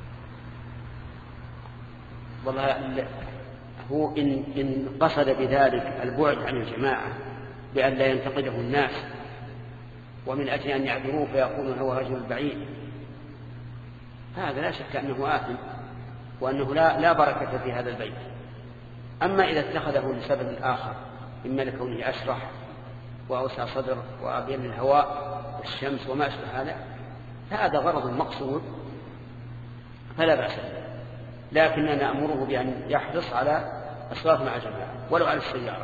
والله هو إن قصد بذلك البعد عن الجماعة بأن لا ينتقده الناس ومن أجل أن يعذروه فيقولون هو رجل بعيد، هذا لا شك أنه آثم وأنه لا بركة في هذا البيت. أما إذا اتخذه لسبب آخر إما لكونه أشرح وأوسع صدر وأبين الهواء والشمس وما أشبه هذا غرض مقصود فلا بأس به، لكننا نأمره بأن يحرص على الصلاة مع الجماعة ولو على السيارة.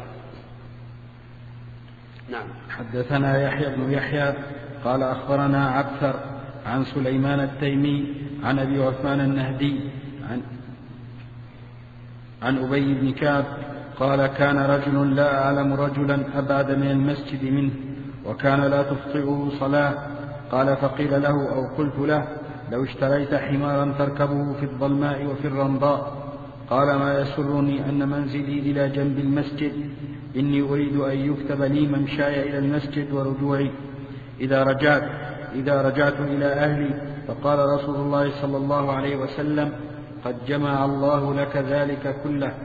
نعم. حدثنا يحيى بن يحيى قال أخبرنا عبثر عن سليمان التيمي عن أبي عثمان النهدي عن أبي بن كعب قال كان رجل لا أعلم رجلا أبعد من المسجد منه وكان لا تفطئه صلاة. قال فقيل له أو قلت له لو اشتريت حمارا تركبه في الظلماء وفي الرمضاء. قال ما يسرني أن منزلي إلى جنب المسجد، إني أريد أن يكتب لي ممشاي إلى المسجد ورجوعي إذا رجعت إلى أهلي. فقال رسول الله صلى الله عليه وسلم قد جمع الله لك ذلك كله.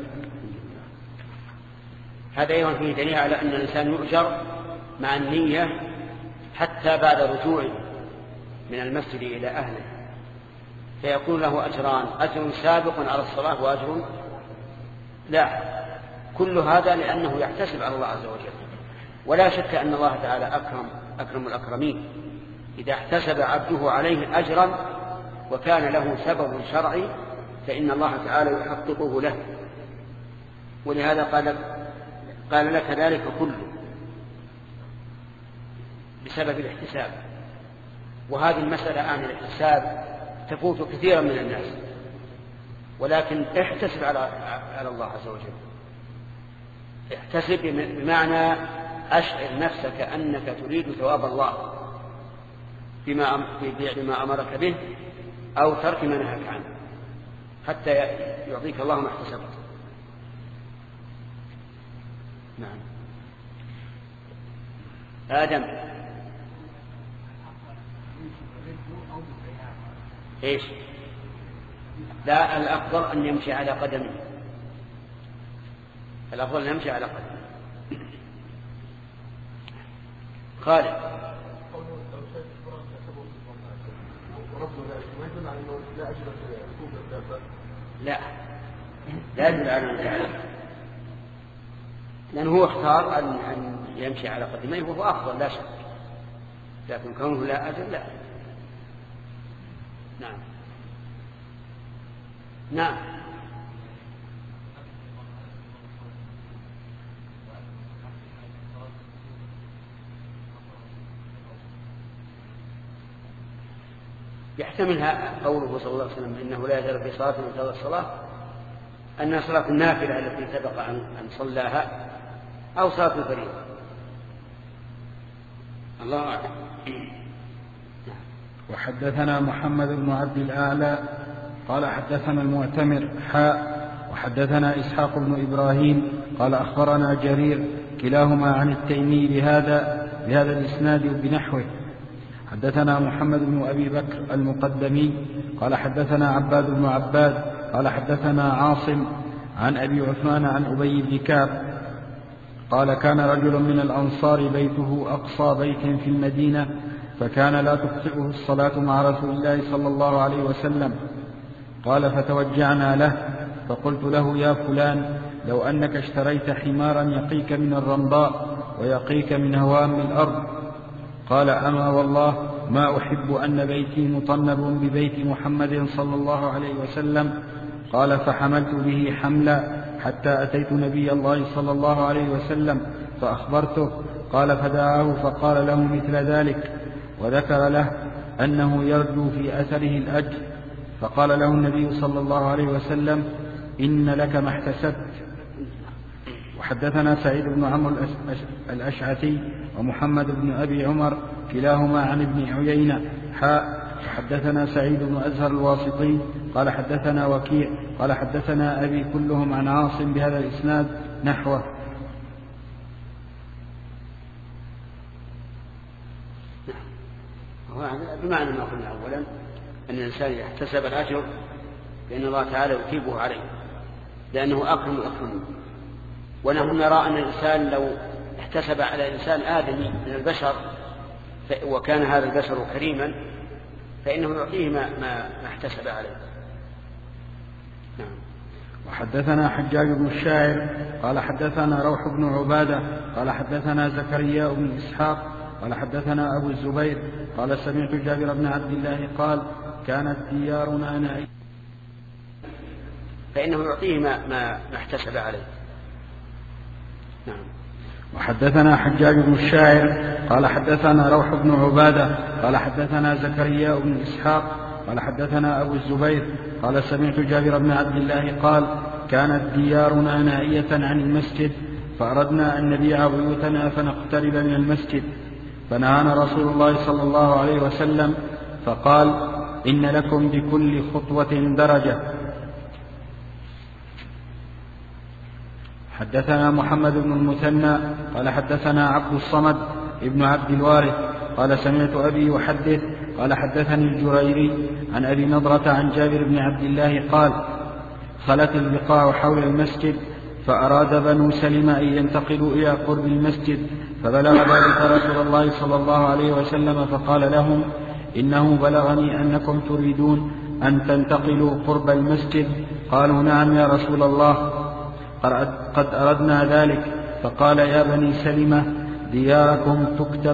هذا أيضا فيه دليل على أن الإنسان يؤجر مع النية حتى بعد رجوعه من المسجد إلى أهله، فيكون له أجران، أجر سابق على الصلاة وأجر لا. كل هذا لأنه يحتسب على الله عز وجل، ولا شك أن الله تعالى أكرم الأكرمين إذا احتسب عبده عليه أجرا وكان له سبب شرعي فإن الله تعالى يحققه له. ولهذا قال لك ذلك كله بسبب الاحتساب. وهذه المسألة عن الاحتساب تفوت كثيرا من الناس، ولكن احتسب على الله عز وجل. احتسب بمعنى أشعر نفسك أنك تريد ثواب الله بفعل ما أمرك به أو ترك ما نهاك عنه حتى يعطيك الله ما احتسبت. نعم. آدم. إيش؟ لا، الأفضل أن يمشي على قدمه، الأفضل أن يمشي على قدمه. خالد. لا يدل على أن لأنه هو اختار أن يمشي على قدميه وهو أفضل لا شك، لكن كونه لا أجل لا. نعم. نعم. يحتملها قوله صلى الله عليه وسلم إنه لا يزال في صلاة من ترك الصلاة أنها صلاة النافلة التي سبق أن صلاها أو صلاة الفريضة. الله أعلم. وحدثنا محمد بن عبد الأعلى قال حدثنا المعتمر وحدثنا إسحاق بن إبراهيم قال أخبرنا جرير كلاهما عن التيمي بهذا الإسناد بنحوه. حدثنا محمد بن أبي بكر المقدمي قال حدثنا عباد بن عباد قال حدثنا عاصم عن أبي عثمان عن أبي بن كعب قال كان رجل من الأنصار بيته أقصى بيت في المدينة فكان لا تخطئه الصلاة مع رسول الله صلى الله عليه وسلم. قال فتوجعنا له فقلت له يا فلان لو أنك اشتريت حمارا يقيك من الرمضاء ويقيك من هوام الأرض. قال أما والله ما أحب أن بيتي مطنب ببيت محمد صلى الله عليه وسلم. قال فحملت به حملا حتى أتيت نبي الله صلى الله عليه وسلم فأخبرته. قال فدعاه فقال له مثل ذلك وذكر له أنه يرجو في أثره الأجر. فقال له النبي صلى الله عليه وسلم إن لك ما احتسبت. وحدثنا سعيد بن عمرو الأشعثي ومحمد بن أبي عمر كلاهما عن ابن عيينة وحدثنا سعيد بن أزهر الواسطي قال حدثنا وكيع قال حدثنا أبي كلهم عن عاصم بهذا الإسناد نحوه. بمعنى ما قلنا أولا أن الإنسان يحتسب الأجر فإن الله تعالى يثيبه عليه لأنه أكرم الأكرمين. ونحن نرى أن الإنسان لو احتسب على إنسان آدمي من البشر وكان هذا البشر كريما فإنه يعطيه ما احتسب عليه. نعم. وحدثنا حجاج بن الشاعر قال حدثنا روح بن عبادة قال حدثنا زكريا بن إسحاق قال حدثنا أبو الزبير قال سمعت جابر بن عبد الله قال كانت ديارنا نائية فإنه يعطيه ما احتسب عليه. نعم. وحدثنا حجاج بن الشاعر قال حدثنا روح بن عبادة قال حدثنا زكريا بن إسحاق قال حدثنا أبو الزبير قال سمعت جابر بن عبد الله قال كانت ديارنا نائية عن المسجد فأردنا أن نبيع بيوتنا فنقترب من المسجد فنهانا رسول الله صلى الله عليه وسلم فقال إن لكم بكل خطوة درجة. حدثنا محمد بن المثنى قال حدثنا عبد الصمد ابن عبد الوارث قال سمعت أبي يحدث قال حدثني الجريري عن أبي نضرة عن جابر بن عبد الله قال خلت البقاع حول المسجد فأراد بنو سلمة أن ينتقلوا إلى قرب المسجد فبلغ ذلك رسول الله صلى الله عليه وسلم فقال لهم إنه بلغني أنكم تريدون أن تنتقلوا قرب المسجد. قالوا نعم يا رسول الله قد أردنا ذلك. فقال يا بني سلمة دياركم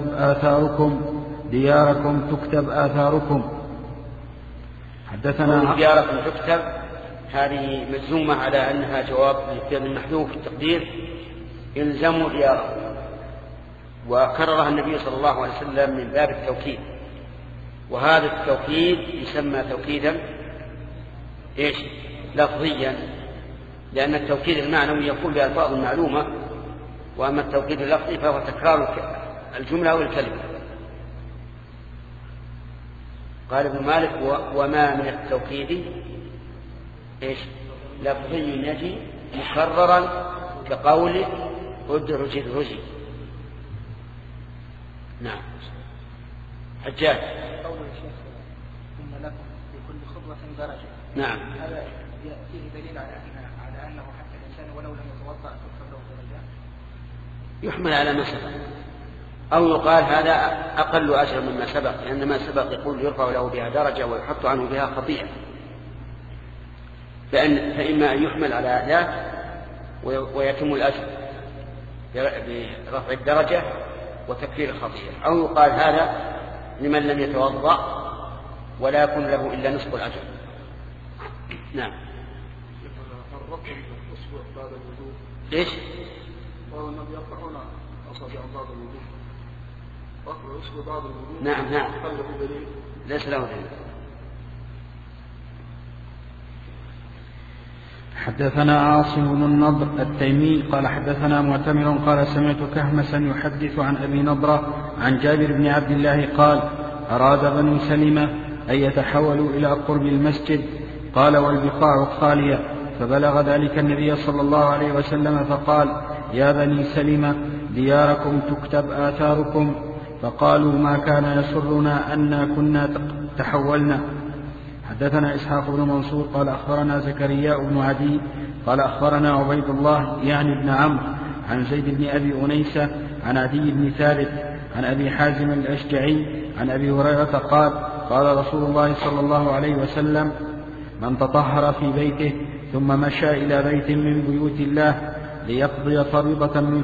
تكتب آثاركم. حدثنا دياركم تكتب هذه مجزومة على أنها جواب للفعل المحذوف التقدير إلزموا دياركم. وكررها النبي صلى الله عليه وسلم من باب التوكيد وهذا التوكيد يسمى توكيدا لفظيا لأن التوكيد المعنوي يكون بألفاظ معلومة وأما التوكيد اللفظي فهو تكرار الجملة أو الكلمة. قال ابن مالك وما من التوكيد لفظي يجي مكررا كقول ادرج الرجي. نعم. حجاج قول الشيخ إن لكم في كل خطوة درجة. نعم. هذا فيه دليل على أنه حتى الإنسان ولو لم يتوضأ تكتب له درجات. يحمل على ما سبق أو يقال هذا أقل أجر مما سبق لأن ما سبق يقول يرفع له بها درجة ويحط عنه بها خطيئة فإما أن يحمل على ذات ويتم الأجر برفع الدرجة وتكفير الخطيئة أو يقال هذا لمن لم يتوضأ ولا يكون له إلا نصف الأجر. نعم. إيش؟ قالوا أنهم يقطعون أصابع بعض الوضوء. رفع أصبع بعض الوضوء. نعم. هل له دليل؟ ليس له دليل. حدثنا عاصم بن النضر التيمي قال حدثنا معتمر قال سمعت كهمسا يحدث عن أبي نضرة عن جابر بن عبد الله قال أراد بنو سلمة أن يتحولوا إلى قرب المسجد قال والبقاع خالية فبلغ ذلك النبي صلى الله عليه وسلم فقال يا بني سلمة دياركم تكتب آثاركم. فقالوا ما كان يسرنا أن كنا تحولنا. حدثنا إسحاق بن منصور قال أخبرنا زكريا بن عدي قال أخبرنا عبيد الله يعني ابن عمرو عن زيد بن أبي أنيسة عن عدي بن ثابت عن أبي حازم الأشجعي عن أبي هريرة قال قال رسول الله صلى الله عليه وسلم من تطهر في بيته ثم مشى إلى بيت من بيوت الله ليقضي فريضة من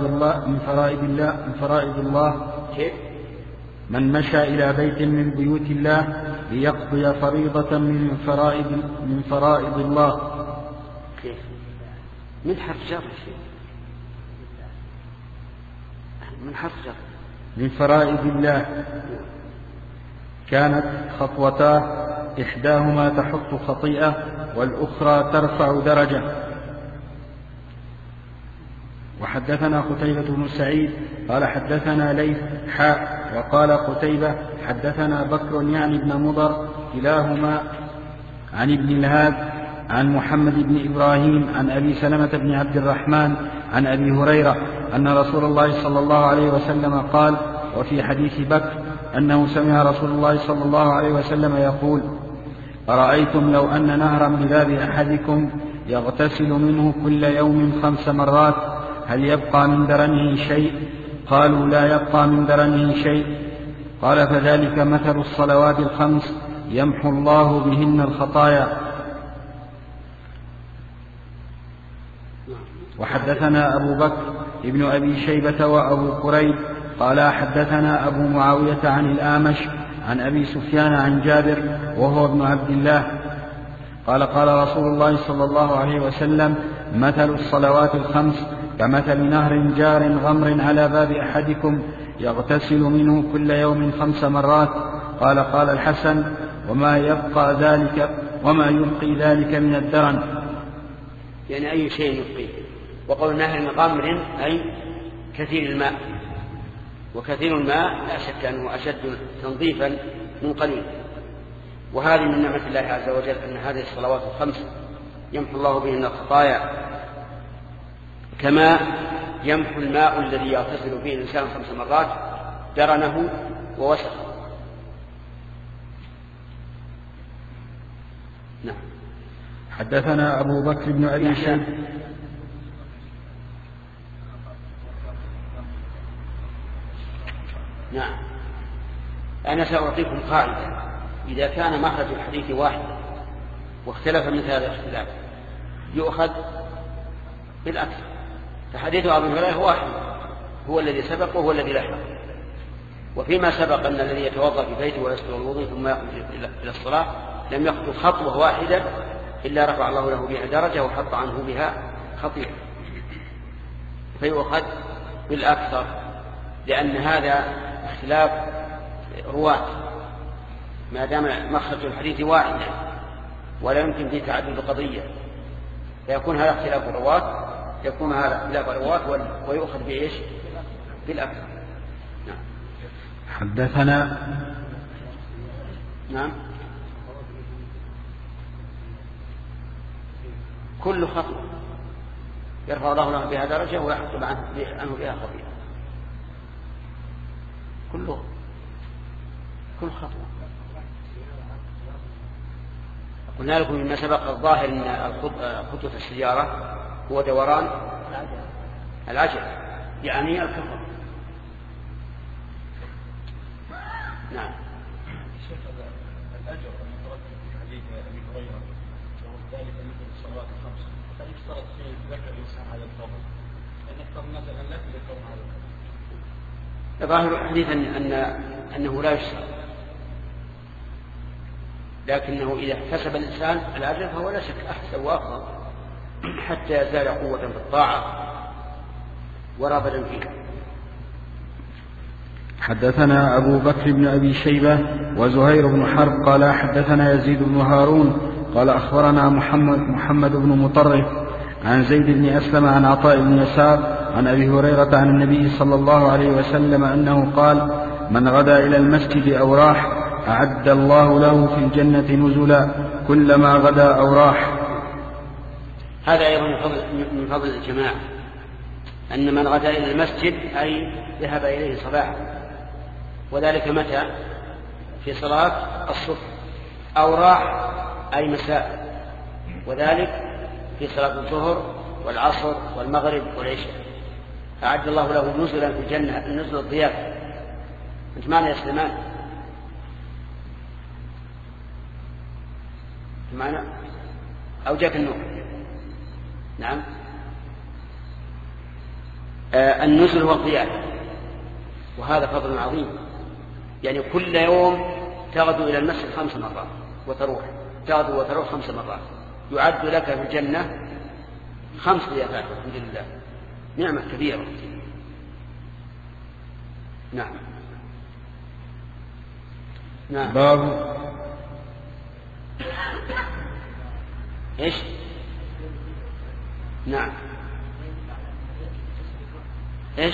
فرائض الله من مشى إلى بيت من بيوت الله ليقضي فريضة من فرائض الله. كيف؟ من حرف جر من حرف جر من فرائض الله كانت خطوتاه إحداهما تحط خطيئة والأخرى ترفع درجة. وحدثنا قتيبة بن سعيد قال حدثنا ليث وقال قتيبة حدثنا بكر يعني ابن مضر كلاهما عن ابن الهاد عن محمد بن إبراهيم عن أبي سلمة بن عبد الرحمن عن أبي هريرة أن رسول الله صلى الله عليه وسلم قال. وفي حديث بكر أنه سمع رسول الله صلى الله عليه وسلم يقول: أرأيتم لو أن نهرا بباب أحدكم يغتسل منه كل يوم 5 مرات هل يبقى من درنه شيء؟ قالوا: لا يبقى من درنه شيء. قال: فذلك مثل الصلوات ال5 يمحو الله بهن الخطايا. وحدثنا أبو بكر ابن أبي شيبة وأبو قريب قال حدثنا أبو معاوية عن الأعمش عن أبي سفيان عن جابر وهو ابن عبد الله قال: قال رسول الله صلى الله عليه وسلم: مثل الصلوات ال5 كمثل نهر جار غمر على باب أحدكم يغتسل منه كل يوم 5 مرات. قال الحسن: وما يبقى ذلك من الدرن. يعني أي شيء يبقيه. وقول نهر غمر أي كثير الماء، وكثير الماء لا شك أنه أشد تنظيفا من قليل. وهذه من نعمة الله عز وجل أن هذه الصلوات ال5 يمحو الله بهن الخطايا كما يمحو الماء الذي يغتسل فيه الإنسان 5 مرات درنه ووسخه. نعم. حدثنا أبو بكر بن أبي شيبة. نعم. أنا سأعطيكم قاعدة: إذا كان مخرج الحديث واحد واختلف مثل هذا الاختلاف يؤخذ بالأكثر. فحديث أبي هريرة واحد هو الذي سبق وهو الذي لحق. وفيما سبق أن الذي يتوضأ في بيته ويستر الوضوء ثم يخرج إلى الصلاة لم يخطو خطوة واحدة إلا رفع الله له بها درجة وحط عنه بها خطيئة، فيؤخذ بالأكثر، لأن هذا اختلاف رواة ما دام مخرج الحديث واحد ولا يمكن فيه تعدد القضية، فيكون هذا اختلاف الرواة، يكون هذا اختلاف الرواة ويؤخذ بإيش؟ بالأكثر. نعم. حدثنا. نعم. كل خطوة يرفع الله له بها درجة ويحط عنه بها خطيئة. كل خطوة. قلنا لكم مما سبق الظاهر أن خطوة السيارة هو دوران العجل، يعني الكفر. نعم. الأجر المترتب في حديث أبي هريرة وذلك مثل الصلوات ال5 فقد اشترط فيه ذكر الإنسان على الفضل لأن أكثر الناس الآن لا يذكرون على الفضل. ظاهر الحديث أنه لا يشترط، لكنه إذا احتسب الإنسان الأجر فهو لا شك أحسن وأفضل حتى يزداد قوة في الطاعة ورغبة فيها. حدثنا أبو بكر بن أبي شيبة وزهير بن حرب قال حدثنا يزيد بن هارون قال أخبرنا محمد بن مطرف عن زيد بن أسلم عن عطاء بن يسار عن أبي هريرة عن النبي صلى الله عليه وسلم أنه قال: من غدا إلى المسجد أو راح أعد الله له في الجنة نزلا كلما غدا أو راح. هذا أيضا من فضل الجماعة، أن من غدا إلى المسجد أي ذهب إليه صباحا، وذلك متى؟ في صلاة الصبح، أو راح أي مساء، وذلك في صلاة الظهر والعصر والمغرب والعشاء. أعد الله له نزلا في الجنة، النزل الضيافة. أنت معنا يا سليمان؟ معنا؟ أو جاء في النور. نعم. النزل هو القيام، وهذا فضل عظيم. يعني كل يوم تغدو إلى المسجد 5 مرات وتروح، تغدو وتروح 5 مرات، يعد لك في الجنة 5 ضيافات الحمد لله، نعمة كبيرة. نعم. نعم. باب ايش؟ نعم. ايش؟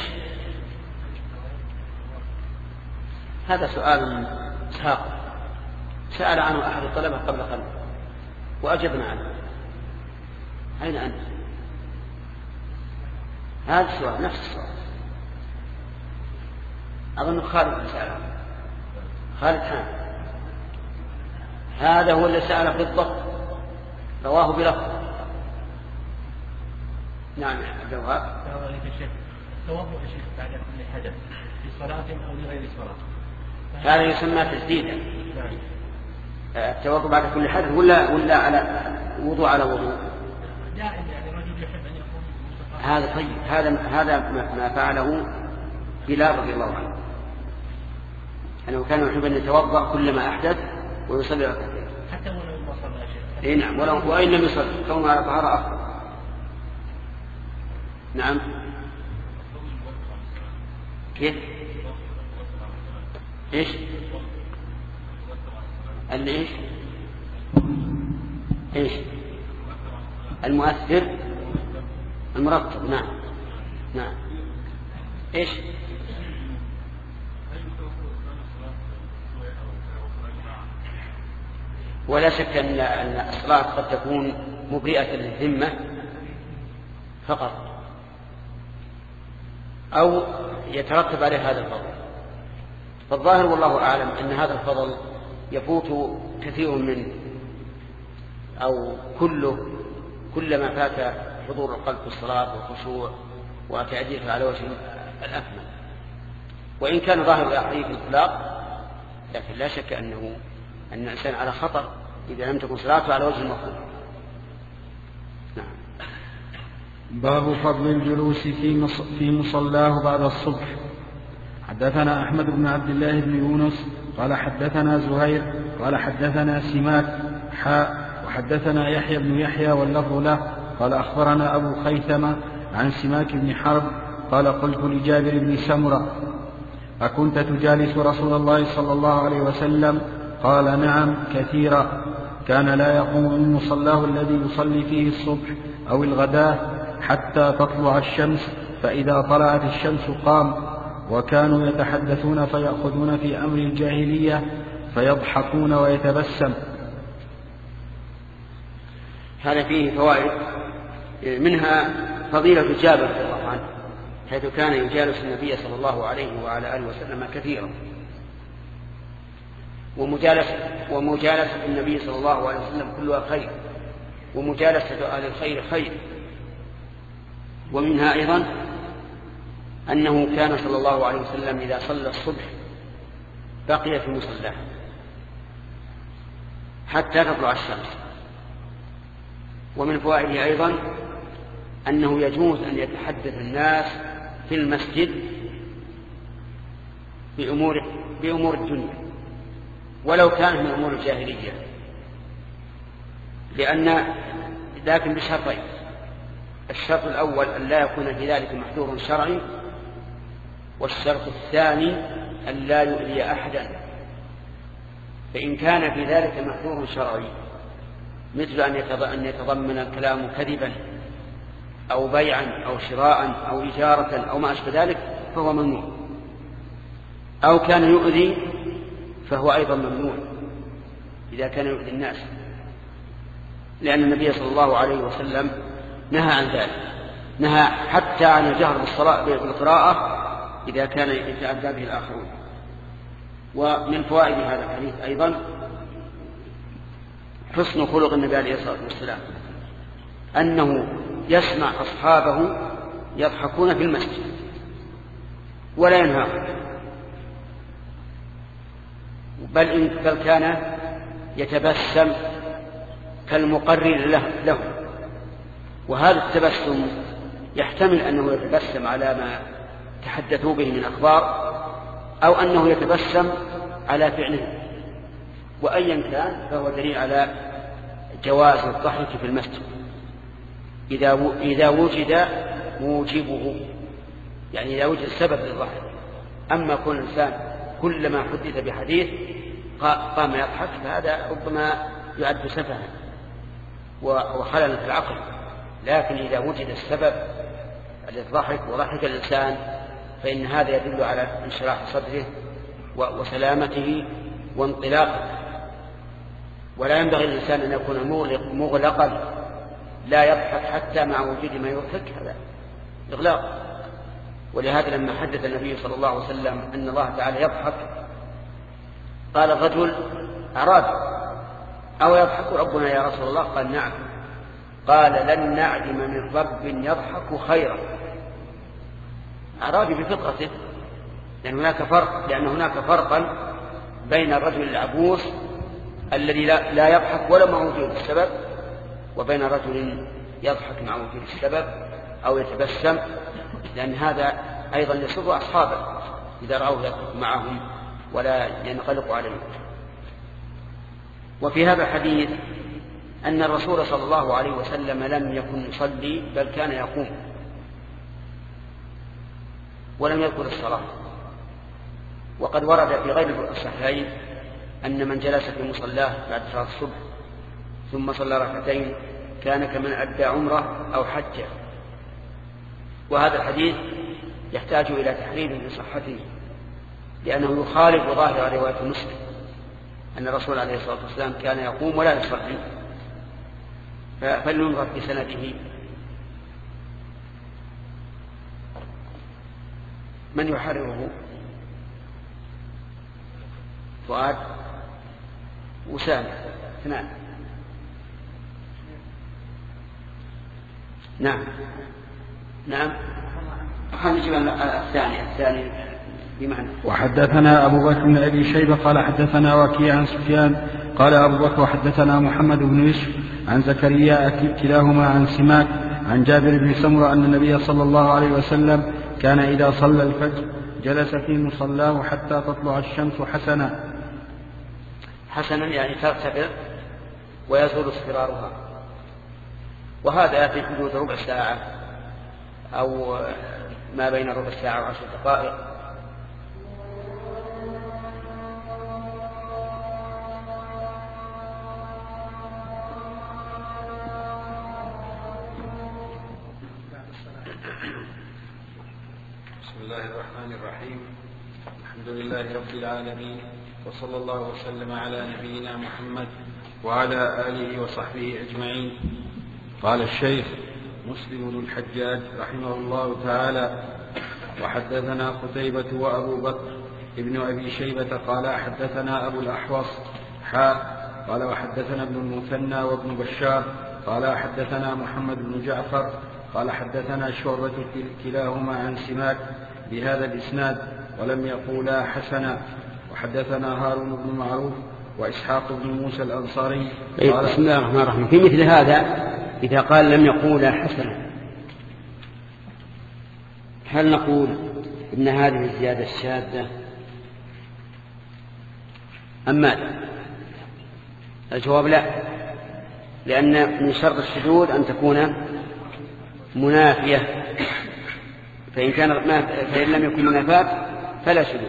هذا سؤال ساق سأل عنه أحد الطلبة قبل قليل وأجبنا عنه. أين أنت؟ هذا السؤال نفس السؤال، أظن خالد سأل عنه، خالد حان، هذا هو اللي سأل بالضبط، رواه بلفظ. نعم. الجواب التوضؤ يا شيخ بعد كل حدث في صلاة أو لغير صلاة، هذا يسمى تجديدا. التوضؤ بعد كل حدث ولا على وضوء على وضوء؟ دائما يعني الرجل يحب أن يكون هذا طيب، هذا ما فعله بلال رضي الله عنه، أنه كان يحب أن يتوضأ كلما أحدث ويصلي ركعتين حتى ولو ما صلى يا شيخ. إيه نعم، وإن لم يصلي كونه على طهارة أفضل. نعم. كيف؟ إيش؟ إيش؟ إيش؟ المؤثر المرتب. نعم. نعم. إيش؟ ولا شك أن الصلاة قد تكون مبرئة للذمة فقط، أو يترتب عليه هذا الفضل. فالظاهر والله أعلم أن هذا الفضل يفوت كثير منه، أو كلما فات حضور القلب في الصلاة والخشوع وتأديتها على وجه الأكمل. وإن كان ظاهر الأحاديث الإطلاق، لكن لا شك أن الإنسان على خطر إذا لم تكن صلاته على وجه المطلوب. نعم. باب فضل الجلوس في مصلاه بعد الصبح. حدثنا أحمد بن عبد الله بن يونس قال حدثنا زهير قال حدثنا سماك وحدثنا يحيى بن يحيى واللفظ له قال أخبرنا أبو خيثمة عن سماك بن حرب قال قلت لجابر بن سمرة أكنت تجالس رسول الله صلى الله عليه وسلم؟ قال نعم كثيرا، كان لا يقوم من مصلاه الذي يصلي فيه الصبح أو الغداة حتى تطلع الشمس، فإذا طلعت الشمس قام، وكانوا يتحدثون فيأخذون في أمر الجاهلية فيضحكون ويتبسم. هذا فيه فوائد، منها فضيلة جابر رضي الله عنه، حيث كان يجالس النبي صلى الله عليه وعلى آله وسلم كثيرا، ومجالسة النبي صلى الله عليه وسلم كلها خير، ومجالسة أهل الخير خير. ومنها أيضا أنه كان صلى الله عليه وسلم إذا صلى الصبح بقي في مصلاه حتى تطلع الشمس. ومن فوائده أيضا أنه يجوز أن يتحدث الناس في المسجد بأمور الدنيا ولو كانت من أمور الجاهلية، لكن بشرطين: الشرط الأول أن لا يكون في ذلك محذور شرعي، والشرط الثاني أن لا يؤذي أحدا. فإن كان في ذلك محذور شرعي مثل أن يتضمن الكلام كذبا أو بيعا أو شراء أو إجارة أو ما أشبه ذلك فهو ممنوع، أو كان يؤذي فهو أيضا ممنوع إذا كان يؤذي الناس، لأن النبي صلى الله عليه وسلم نهى عن ذلك، نهى حتى عن الجهر بالقراءة إذا كان يتأذى به الآخرون. ومن فوائد هذا الحديث أيضا حسن خلق النبي عليه الصلاة والسلام، أنه يسمع أصحابه يضحكون في المسجد ولا ينهاهم، بل كان يتبسم كالمقرر له. وهذا التبسم يحتمل أنه يتبسم على ما تحدثوا به من أخبار، أو أنه يتبسم على فعله، وأيا كان فهو دليل على جواز الضحك في المسجد إذا وجد موجبه، يعني إذا وجد سبب للضحك. أما كل إنسان كلما حدث بحديث قام يضحك فهذا ربما يعد سفها وخللا في العقل. لكن إذا وجد السبب للضحك وضحك الإنسان فإن هذا يدل على انشراح صدره وسلامته وانطلاقه. ولا ينبغي للإنسان أن يكون مغلقا لا يضحك حتى مع وجود ما يضحك، هذا إغلاق. ولهذا لما حدث النبي صلى الله عليه وسلم أن الله تعالى يضحك قال الرجل أعرابي: أو يضحك ربنا يا رسول الله؟ قال: نعم. قال: لن نعلم من رب يضحك خيرا. أعرابي بفطرته، لأن هناك فرقا بين الرجل العبوس الذي لا يضحك ولا مع وجود السبب، وبين رجل يضحك مع وجود السبب أو يتبسم، لأن هذا أيضا يسر أصحابه إذا رأوه يضحك معهم ولا ينقلق عليهم. وفي هذا الحديث أن الرسول صلى الله عليه وسلم لم يكن يصلي بل كان يقوم ولم يذكر الصلاة. وقد ورد في غير الصحيحين أن من جلس في مصلاه بعد صلاة الصبح ثم صلى ركعتين كان كمن أدى عمره أو حجه. وهذا الحديث يحتاج إلى تحرير بصحته، لأنه يخالف ظاهر رواية مسلم أن الرسول عليه الصلاة والسلام كان يقوم ولا يصلي، فلننظر في سنده. من يحرره؟ فؤاد وسام اثنان. نعم نجيب الثاني بمعنى. وحدثنا أبو بكر بن أبي شيبة قال حدثنا وكيع عن سفيان قال أبو بكر وحدثنا محمد بن يوسف عن زكريا كلاهما عن سماك عن جابر بن سمرة أن النبي صلى الله عليه وسلم كان إذا صلى الفجر جلس في مصلاه حتى تطلع الشمس حسنا يعني ترتفع ويزول اصفرارها، وهذا في حدود ربع ساعة أو ما بين ربع ساعة وعشر دقائق. بسم الله الرحمن الرحيم. الحمد لله رب العالمين، وصلى الله وسلم على نبينا محمد وعلى آله وصحبه أجمعين. قال الشيخ مسلم بن الحجاج رحمه الله تعالى: وحدثنا قتيبة وأبو بكر ابن أبي شيبة قال حدثنا أبو الأحوص قال وحدثنا ابن المثنى وابن بشار قال حدثنا محمد بن جعفر قال حدثنا شعبة كلاهما عن سماك بهذا الإسناد ولم يقولا حسنا. وحدثنا هارون بن معروف وإسحاق بن موسى الأنصاري قال بسم الله الرحمن الرحيم. في مثل هذا إذا قال لم يقولا حسنا هل نقول إن هذه الزيادة الشاذة أم ماذا؟ الجواب لا، لأن من شرط الشذوذ أن تكون منافية، فإن لم يكن منافاة فلا شذوذ.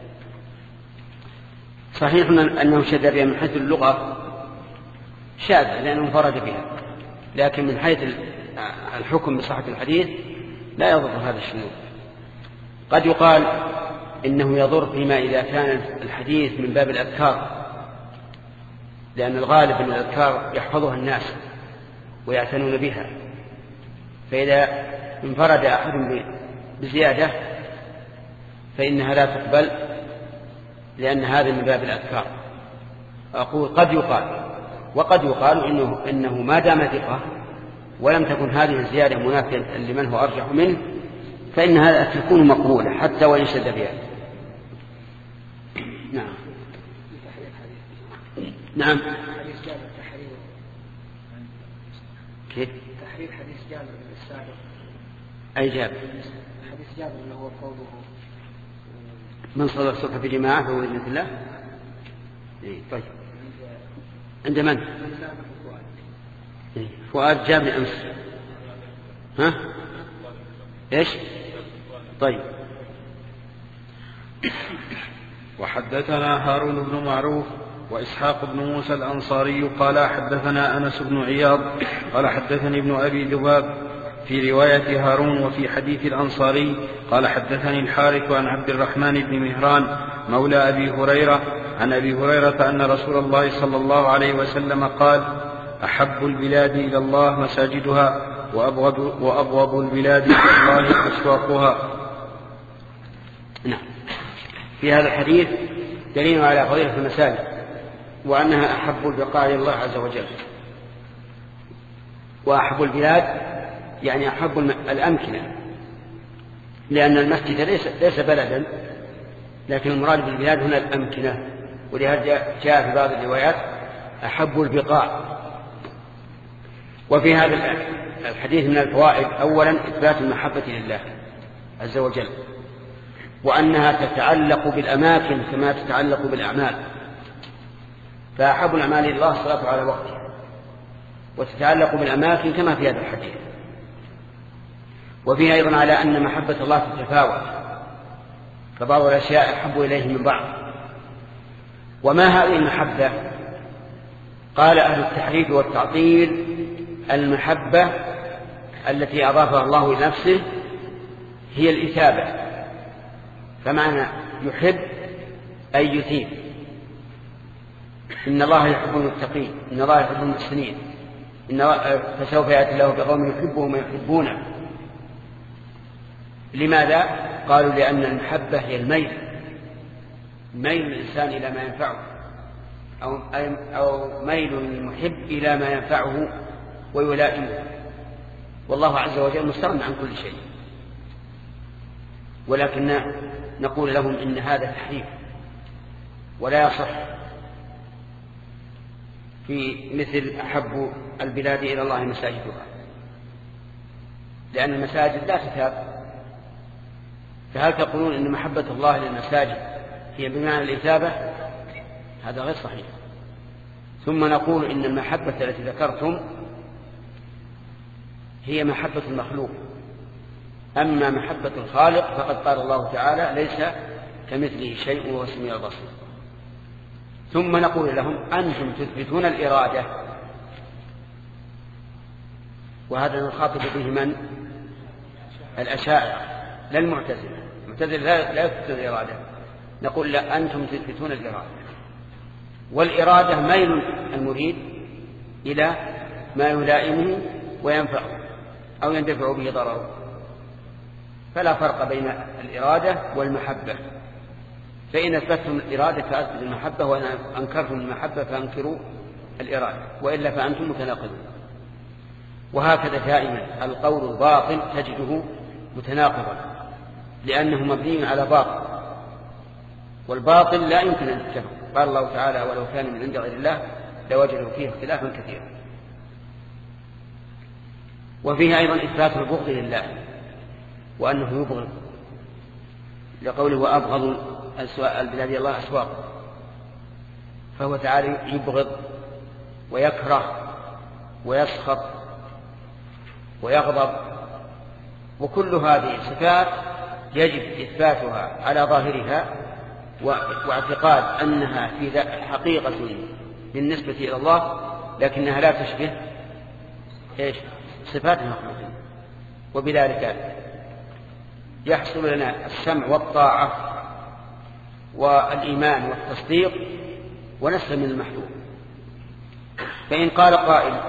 صحيح أنه شذ بها من حيث اللغة شاذ لأنه انفرد بها، لكن من حيث الحكم بصحة الحديث لا يضر هذا الشذوذ. قد يقال إنه يضر فيما إذا كان الحديث من باب الأذكار، لأن الغالب أن الأذكار يحفظها الناس ويعتنون بها، فإذا انفرد أحد بزيادة فإنها لا تقبل، لأن هذا من باب الأذكار. أقول قد يقال، وقد يقال إنه ما دام ثقة ولم تكن هذه الزيادة منافية لمن هو أرجح منه فإنها تكون مقبولة حتى وإن شذ بها. كيف؟ تحرير حديث جابر السابق. أي جابر؟ حديث جابر اللي هو قوله من صلى الصبح في جماعة فهو بإذن الله. طيب عند من؟ فؤاد جابر أمس. ها؟ إيش؟ طيب. وحدثنا هارون بن معروف وإسحاق بن موسى الأنصاري قال حدثنا أنس بن عياض قال حدثني ابن أبي ذباب في رواية هارون. وفي حديث الأنصاري قال حدثني الحارث عن عبد الرحمن بن مهران مولى أبي هريرة عن أبي هريرة أن رسول الله صلى الله عليه وسلم قال أحب البلاد إلى الله مساجدها وأبغض البلاد إلى الله أسواقها. نعم. في هذا الحديث دليل على فضيلة المساجد وأنها أحب البقاع إلى الله عز وجل. وأحب البلاد يعني أحب الأمكنة، لأن المسجد ليس بلدا، لكن المراد بالبلاد هنا الأمكنة. ولهذا جاء في بعض الروايات أحب البقاع. وفي هذا الحديث من الفوائد أولا إثبات المحبة لله عز وجل، وأنها تتعلق بالأماكن كما تتعلق بالأعمال، فأحب الأعمال إلى الله الصلاة على وقتها، وتتعلق بالأماكن كما في هذا الحديث. وفيه أيضا على أن محبة الله تتفاوت، فبعض الأشياء أحب إليه من بعض. وما هذه المحبة؟ قال أهل التحريف والتعطيل المحبة التي أضافها الله إلى نفسه هي الإثابة. فمعنى يحب أي يثيب. إن الله يحب المتقين، إن الله يحب المحسنين، فسوف يأتي الله بقوم يحبهم ويحبونه. لماذا؟ قالوا لأن المحبة هي الميل الإنسان إلى ما ينفعه، أو ميل المحب إلى ما ينفعه ويلائمه. والله عز وجل مستغنى عن كل شيء، ولكن نقول لهم إن هذا تحريف ولا يصح في مثل أحب البلاد إلى الله مساجدها، لأن المساجد لا تثاب. فهل تقولون إن محبة الله للمساجد هي بمعنى الإثابة؟ هذا غير صحيح. ثم نقول إن المحبة التي ذكرتم هي محبة المخلوق، أما محبة الخالق فقد قال الله تعالى ليس كمثله شيء وهو السميع البصير. ثم نقول لهم أنتم تثبتون الإرادة، وهذا نخاطب به من؟ الأشاعرة لا المعتزلة. المعتزلة لا يثبتون الإرادة. نقول لا، أنتم تثبتون الإرادة، والإرادة ميل المريد إلى ما يلائمه وينفعه أو يندفع به ضرره، فلا فرق بين الإرادة والمحبة. فإن أثبتتم الإرادة فأثبتوا المحبة، وإن أنكرتم المحبة فأنكروا الإرادة، وإلا فأنتم متناقضون. وهكذا دائما القول الباطل تجده متناقضا، لأنه مبني على باطل، والباطل لا يمكن أن يتفق. قال الله تعالى ولو كان من عند غير الله لوجدوا فيه اختلافا كثيرا. وفيه أيضا إثبات البغض لله، وأنه يبغض، لقوله وأبغض البلاد إلى الله أسواق، فهو تعالى يبغض ويكره ويسخط ويغضب. وكل هذه صفات يجب إثباتها على ظاهرها، واعتقاد أنها في حقيقة بالنسبة إلى الله، لكنها لا تشبه صفات المخلوقين. وبذلك يحصل لنا السمع والطاعة والإيمان والتصديق ونسلم من المحلول. فإن قال قائل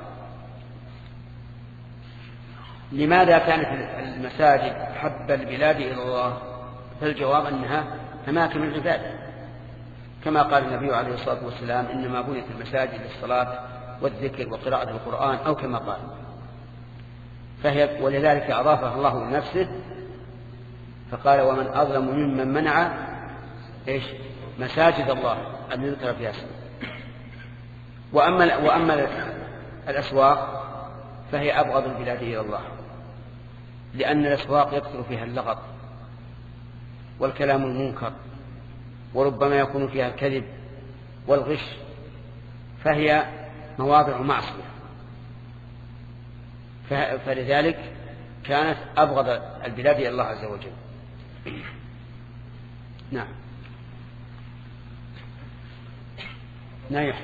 لماذا كانت المساجد أحب البلاد إلى الله؟ فالجواب أنها أماكن العبادة، كما قال النبي عليه الصلاة والسلام إنما بنيت المساجد للصلاة والذكر وقراءة القرآن، أو كما قال. ولذلك أضافها الله لنفسه فقال ومن أظلم ممن منع مساجد الله أن يذكر فيها اسمه. وأما الأسواق فهي أبغض البلاد إلى الله، لأن الأسواق يكثر فيها اللغط والكلام المنكر، وربما يكون فيها الكذب والغش، فهي مواضع معصية، فلذلك كانت أبغض البلاد إلى الله عز وجل. نعم. نايح.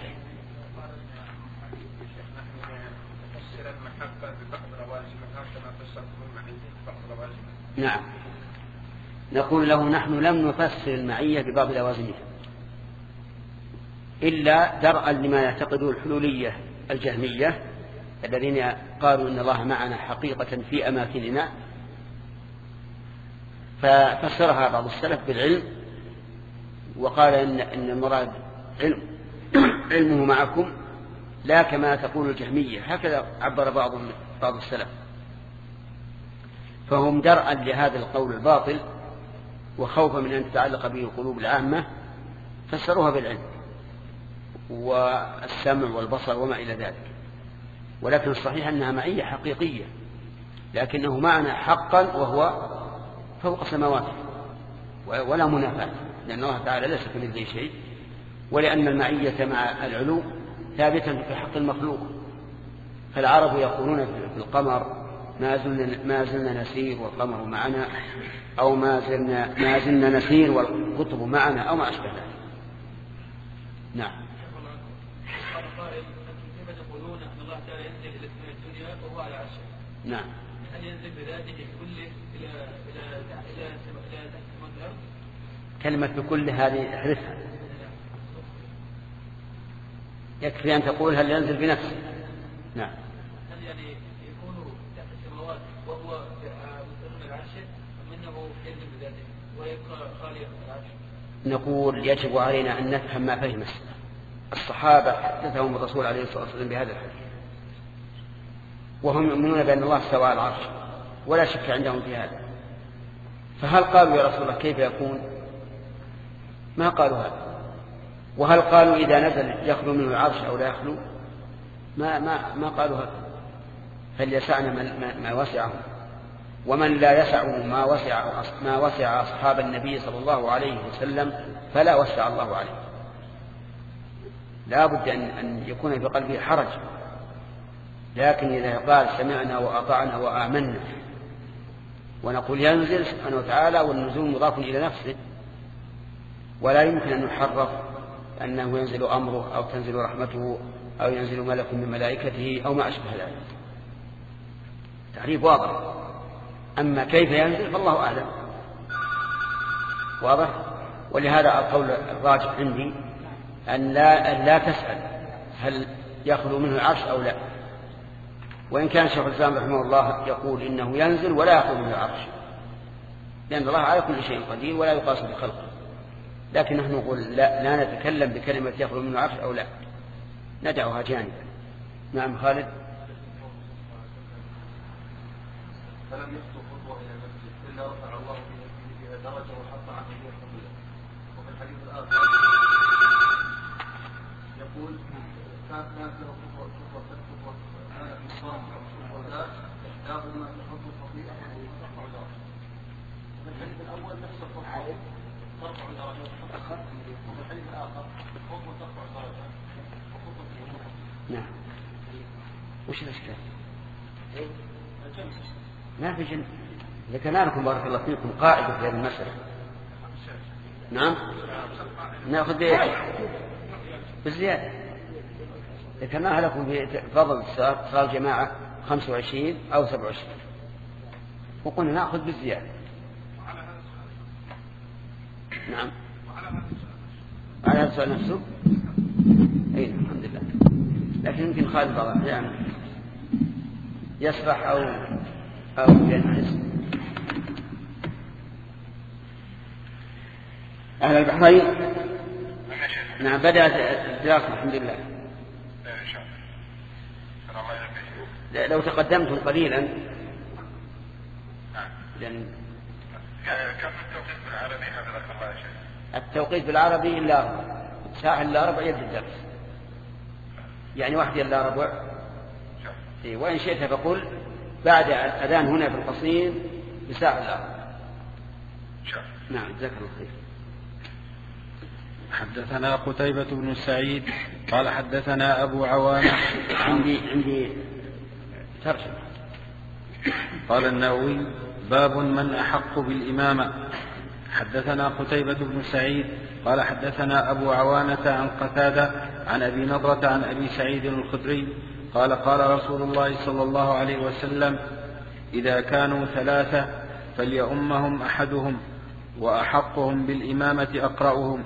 نعم، نقول له نحن لم نفسر المعية ببعض لوازمها إلا درءا لما يعتقده الحلولية الجهمية الذين قالوا إن الله معنا حقيقة في أماكننا، ففسرها بعض السلف بالعلم، وقال إن المراد علمه معكم لا كما تقول الجهمية، هكذا عبر بعض السلف. فهم درءا لهذا القول الباطل وخوفا من أن تتعلق به القلوب العامة فسروها بالعلم والسمع والبصر وما إلى ذلك، ولكن الصحيح أنها معية حقيقية، لكنه معنى حقا وهو فوق سماواته ولا منافاة، لأن الله تعالى ليس كمثله شيء، ولأن المعية مع العلو ثابتة في حق المخلوق. فالعرب يقولون في القمر ما زلنا نسير والقمر معنا، أو ما زلنا نسير والقطب معنا، أو ما أشبه ذلك. نعم. كيف تقولون أن الله تعالى ينزل إلى السماء الدنيا وهو على عرشه؟ نعم. هل ينزل بذاته كله إلى تحت الأرض؟ كلمة بكل هذه احذفها، يكفي أن تقول هل ينزل بنفسه. نعم. هل يعني يكون تحت السماوات وهو مستقيم على عرشه، أم أنه ينزل بذاته ويبقى خاليا من العرش؟ نقول يجب علينا أن نفهم ما فهم الصحابة حدثهم الرسول عليه الصلاة والسلام بهذا الحديث، وهم يؤمنون بأن الله استوى على العرش ولا شك عندهم في هذا، فهل قالوا يا رسول الله كيف يكون؟ ما قالوا هذا. وهل قالوا إذا نزل يخلو منه العرش أو لا يخلو؟ ما قالوا هذا. فليسعنا ما وسعهم، ومن لا يسعه ما وسع أصحاب النبي صلى الله عليه وسلم فلا وسع الله عليه. لا بد أن يكون في قلبه حرج، لكن إذا قال سمعنا وأطعنا وآمنا، ونقول ينزل سبحانه وتعالى والنزول مضاف إلى نفسه، ولا يمكن أن يحرف أنه ينزل أمره أو تنزل رحمته أو ينزل ملك من ملائكته أو ما أشبه ذلك. تعريف واضح. أما كيف ينزل فالله أعلم. واضح. ولهذا القول الراجح عندي أن لا تسأل هل يخلو منه العرش أو لا، وإن كان شيخ الإسلام رحمه الله يقول إنه ينزل ولا يخلو منه العرش، لأن الله على كل شيء قدير ولا يقاس بخلقه. لكن نحن نقول لا نتكلم بكلمة يخلو منه العرش أو لا، ندعها جانبا. نعم خالد. فلم يخطو خطوة إلى المسجد إلا رفع الله بها درجة وحط عنه به فضيلة. وفي الحديث الآخر يقول كانت له خطوة نصام أو لا إحداهما تحط خطيئة وترفع درجة. وفي الحديث الأول نفس الخطوة ترفع درجة، وفي الحديث الآخر خطوة ترفع درجة وخطوة ترفع. نعم. وش الإشكال؟ الجنس. ما في جنس. ذكرنا لكم بارك الله فيكم قاعدة في هذه المسألة. نعم. نأخذ بالزيادة. ذكرناها لكم في فضل صلاة الجماعة 25 أو 27، وقلنا نأخذ بالزيادة. نعم. على هذا السؤال نفسه. أي الحمد لله. لكن يمكن خالد بعض الأحيان يسرح أو ينعس. أهل البحرين. نعم بدأت الدراسة الحمد لله. لو تقدمتم قليلا. لأن كم التوقيت بالعربي حفظك الله يا شيخ؟ التوقيت بالعربي إلا ساعة إلا ربع يبدأ الدرس، يعني 1 إلا ربع وإن شئت فقل بعد الأذان هنا في القصيم بساعة الأرض. نعم جزاك الله خير. حدثنا قتيبة بن سعيد قال حدثنا أبو عوانة. عندي ترجمة. قال النووي باب من أحق بالإمامة. حدثنا قتيبة بن سعيد قال حدثنا أبو عوانة عن قتادة عن أبي نضرة عن أبي سعيد الخدري قال قال رسول الله صلى الله عليه وسلم إذا كانوا 3 فليؤمهم أحدهم وأحقهم بالإمامة أقرأهم.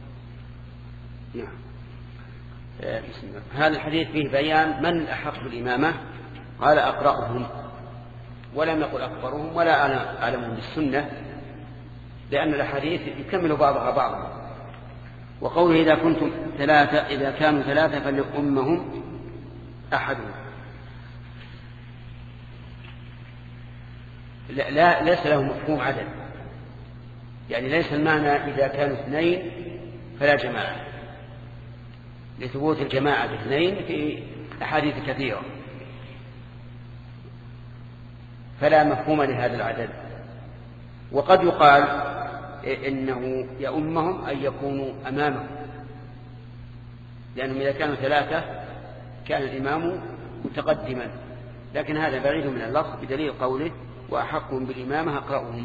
هذا الحديث فيه بيان من أحق بالإمامة، قال أقرأهم، ولم يقل أكبرهم ولا أعلمهم بالسنة، لأن الحديث يكمل بعضها بعضا. وقوله إذا كانوا 3 فليؤمهم أحدهم، لا ليس له مفهوم عدد، يعني ليس المعنى إذا كانوا 2 فلا جماعة، لثبوت الجماعة ب2 في أحاديث كثيرة، فلا مفهوم لهذا العدد. وقد يقال إنه يؤمهم أن يكونوا أمامه، لأنهم إذا كانوا 3 كان الإمام متقدما، لكن هذا بعيد من اللفظ بدليل قوله وأحقهم بالإمامة أقرأهم.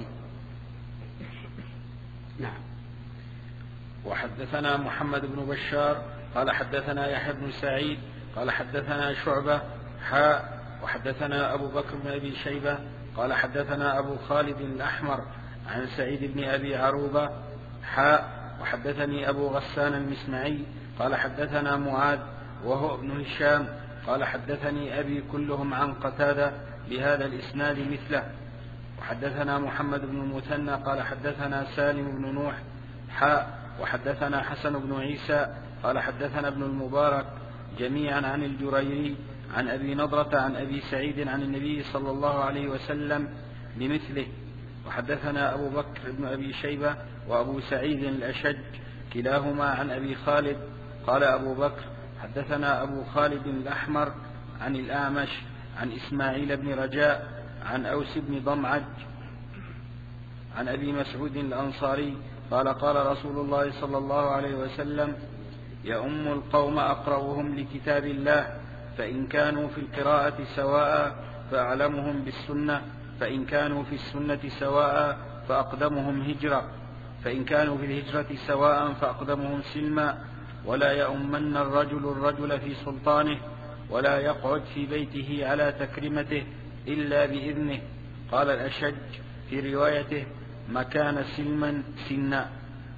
نعم. وحدثنا محمد بن بشار قال حدثنا يحيى بن سعيد قال حدثنا شعبة وحدثنا أبو بكر بن أبي شيبة قال حدثنا أبو خالد الأحمر عن سعيد بن أبي عروبة وحدثني أبو غسان المسمعي قال حدثنا معاذ وهو ابن هشام قال حدثني أبي كلهم عن قتادة بهذا الإسناد مثله. وحدثنا محمد بن المثنى قال حدثنا سالم بن نوح وحدثنا حسن بن عيسى قال حدثنا ابن المبارك جميعا عن الجريري عن أبي نضرة عن أبي سعيد عن النبي صلى الله عليه وسلم بمثله. وحدثنا أبو بكر بن أبي شيبة وأبو سعيد الأشج كلاهما عن أبي خالد قال أبو بكر حدثنا أبو خالد الأحمر عن الأعمش عن إسماعيل بن رجاء عن أوس بن ضمعج عن أبي مسعود الأنصاري قال قال رسول الله صلى الله عليه وسلم يؤم القوم أقرأهم لكتاب الله، فإن كانوا في القراءة سواء فأعلمهم بالسنة، فإن كانوا في السنة سواء فأقدمهم هجرة، فإن كانوا في الهجرة سواء فأقدمهم سلما، ولا يؤمن الرجل في سلطانه، ولا يقعد في بيته على تكريمته إلا بإذنه. قال الأشج في روايته مكان سلما سنا.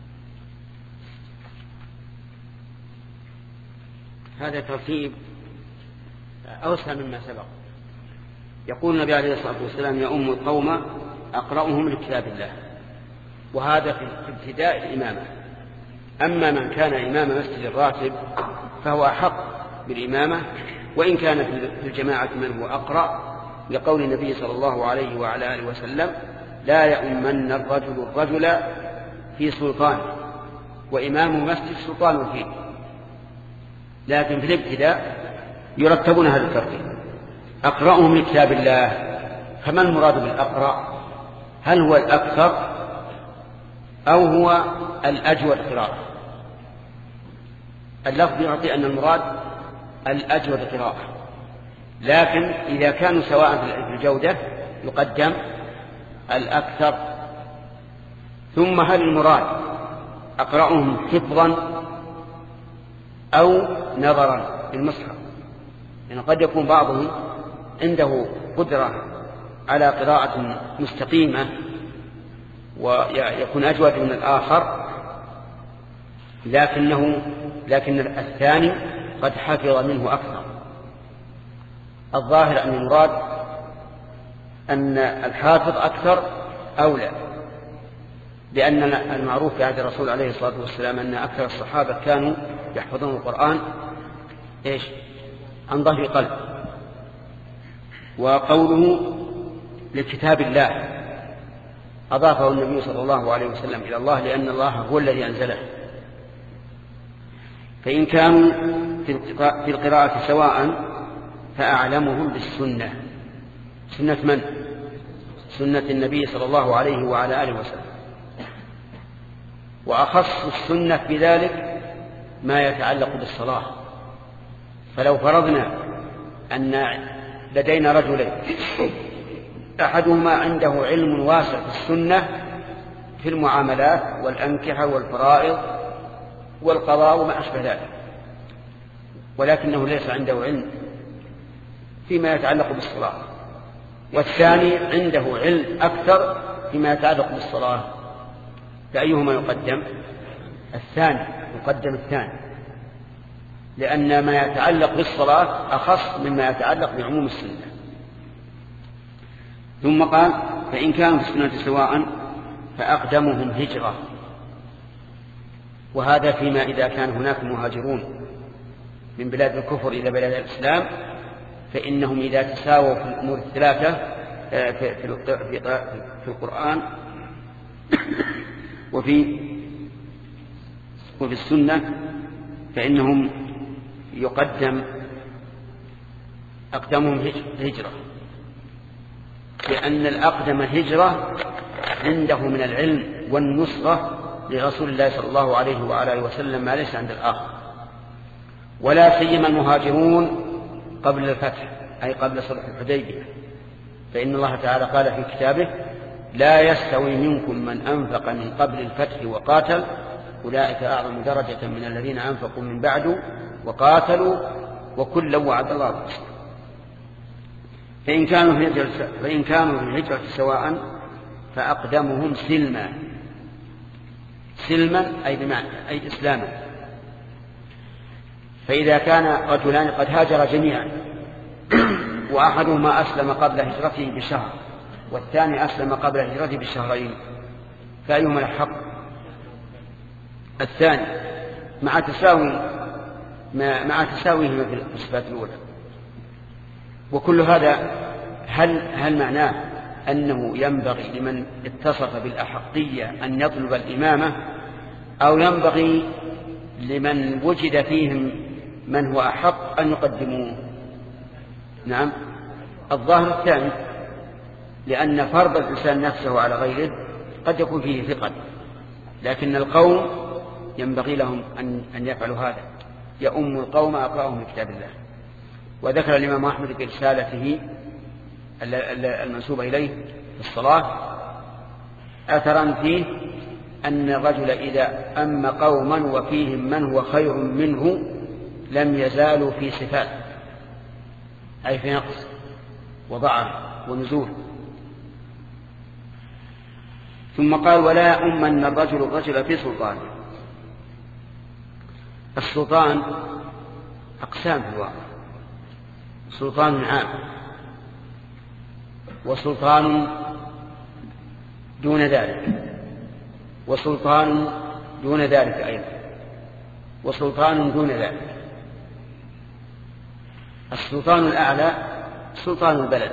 هذا ترتيب أوسع مما سبق. يقول النبي عليه الصلاة والسلام يؤم القوم أقرأهم لكتاب الله، وهذا في ابتداء الإمامة. أما من كان إمام مسجد الراتب فهو أحق بالإمامة وإن كان في الجماعة من هو أقرأ، لقول النبي صلى الله عليه وعلى آله وسلم لا يؤمن الرجل في سلطانه، وإمام مسجد سلطان فيه. لكن في الابتداء يرتبون هذا الترتيب. أقرأهم لكتاب الله، فما المراد بالأقرأ؟ هل هو الأكثر أو هو الأجود قراءة؟ اللفظ يعطي أن المراد الأجود قراءة، لكن إذا كانوا سواء في الجودة يقدم الأكثر. ثم هل المراد أقرأهم حفظا أو نظرا للمصحف؟ لأن قد يكون بعضهم عنده قدرة على قراءة مستقيمة ويكون أجود من الآخر، لكن الثاني قد حفظ منه أكثر. الظاهر أن المراد أن الحافظ أكثر أولى، لأن المعروف في عهد الرسول عليه الصلاة والسلام أن أكثر الصحابة كانوا يحفظون القرآن عن ظهر قلب. وقوله لكتاب الله أضافه النبي صلى الله عليه وسلم إلى الله، لأن الله هو الذي أنزله. فإن كانوا في القراءة سواء فأعلمهم بالسنة. سنة من؟ سنة النبي صلى الله عليه وعلى آله وسلم. وأخص السنة بذلك ما يتعلق بالصلاة. فلو فرضنا أن لدينا رجلين أحدهما عنده علم واسع في السنة في المعاملات والأنكحة والفرائض والقضاء وما أشبه ذلك، ولكنه ليس عنده علم فيما يتعلق بالصلاة، والثاني عنده علم أكثر فيما يتعلق بالصلاة، فأيهما يقدم؟ الثاني. يقدم الثاني، لأن ما يتعلق بالصلاة أخص مما يتعلق بعموم السنة. ثم قال فإن كانوا في السنة سواء فأقدمهم هجرة. وهذا فيما إذا كان هناك مهاجرون من بلاد الكفر إلى بلاد الإسلام، فإنهم إذا تساووا في الأمور الثلاثة في القرآن وفي السنة فإنهم يقدم أقدمهم هجرة، لأن الأقدم هجرة عنده من العلم والنصرة لرسول الله صلى الله عليه وآله وسلم ما ليس عند الآخر. ولا سيما المهاجرون قبل الفتح، أي قبل صلح الحديبية، فإن الله تعالى قال في كتابه لا يستوي منكم من أنفق من قبل الفتح وقاتل أولئك أعظم درجة من الذين أنفقوا من بعد وقاتلوا وكلا وعد الله الحسنى. فإن كانوا في الهجرة سواء فأقدمهم سلما. سلما أي بمعنى أي إسلاما. فإذا كان رجلان قد هاجر جميعا وأحدهما أسلم قبل هجرته بشهر والثاني أسلم قبل هجرته بشهرين، فأيهما الحق؟ الثاني، مع تساويهما في الصفات الأولى. وكل هذا هل معناه أنه ينبغي لمن اتصف بالأحقية أن يطلب الإمامة، أو ينبغي لمن وجد فيهم من هو أحق أن يقدموه؟ نعم، الظاهر الثاني، لأن فرض الإنسان نفسه على غيره قد يكون فيه ثقل، لكن القوم ينبغي لهم أن يفعلوا هذا. يؤم القوم أقرأهم لكتاب الله. وذكر الإمام أحمد في رسالته المنسوبة إليه في الصلاة أثرا فيه أن الرجل إذا أم قوما وفيهم من هو خير منه لم يزالوا في صفات، أي في نقص وضعف ونزول. ثم قال ولا يؤمن الرجل في سلطانه. السلطان أقسام في الواقع، سلطان عام وسلطان دون ذلك وسلطان دون ذلك أيضا وسلطان دون ذلك. السلطان الأعلى سلطان البلد،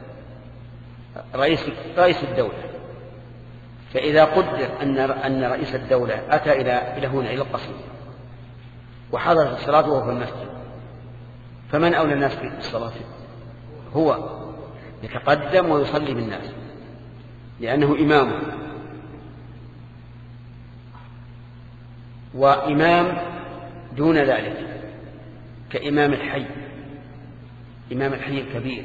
رئيس الدولة. فإذا قدر أن رئيس الدولة أتى إلى هنا إلى القصر وحضرت الصلاة وهو في المسجد، فمن أولى الناس بالصلاة؟ هو يتقدم ويصلي بالناس لأنه إمامه. وإمام دون ذلك كإمام الحي، إمام الحي الكبير،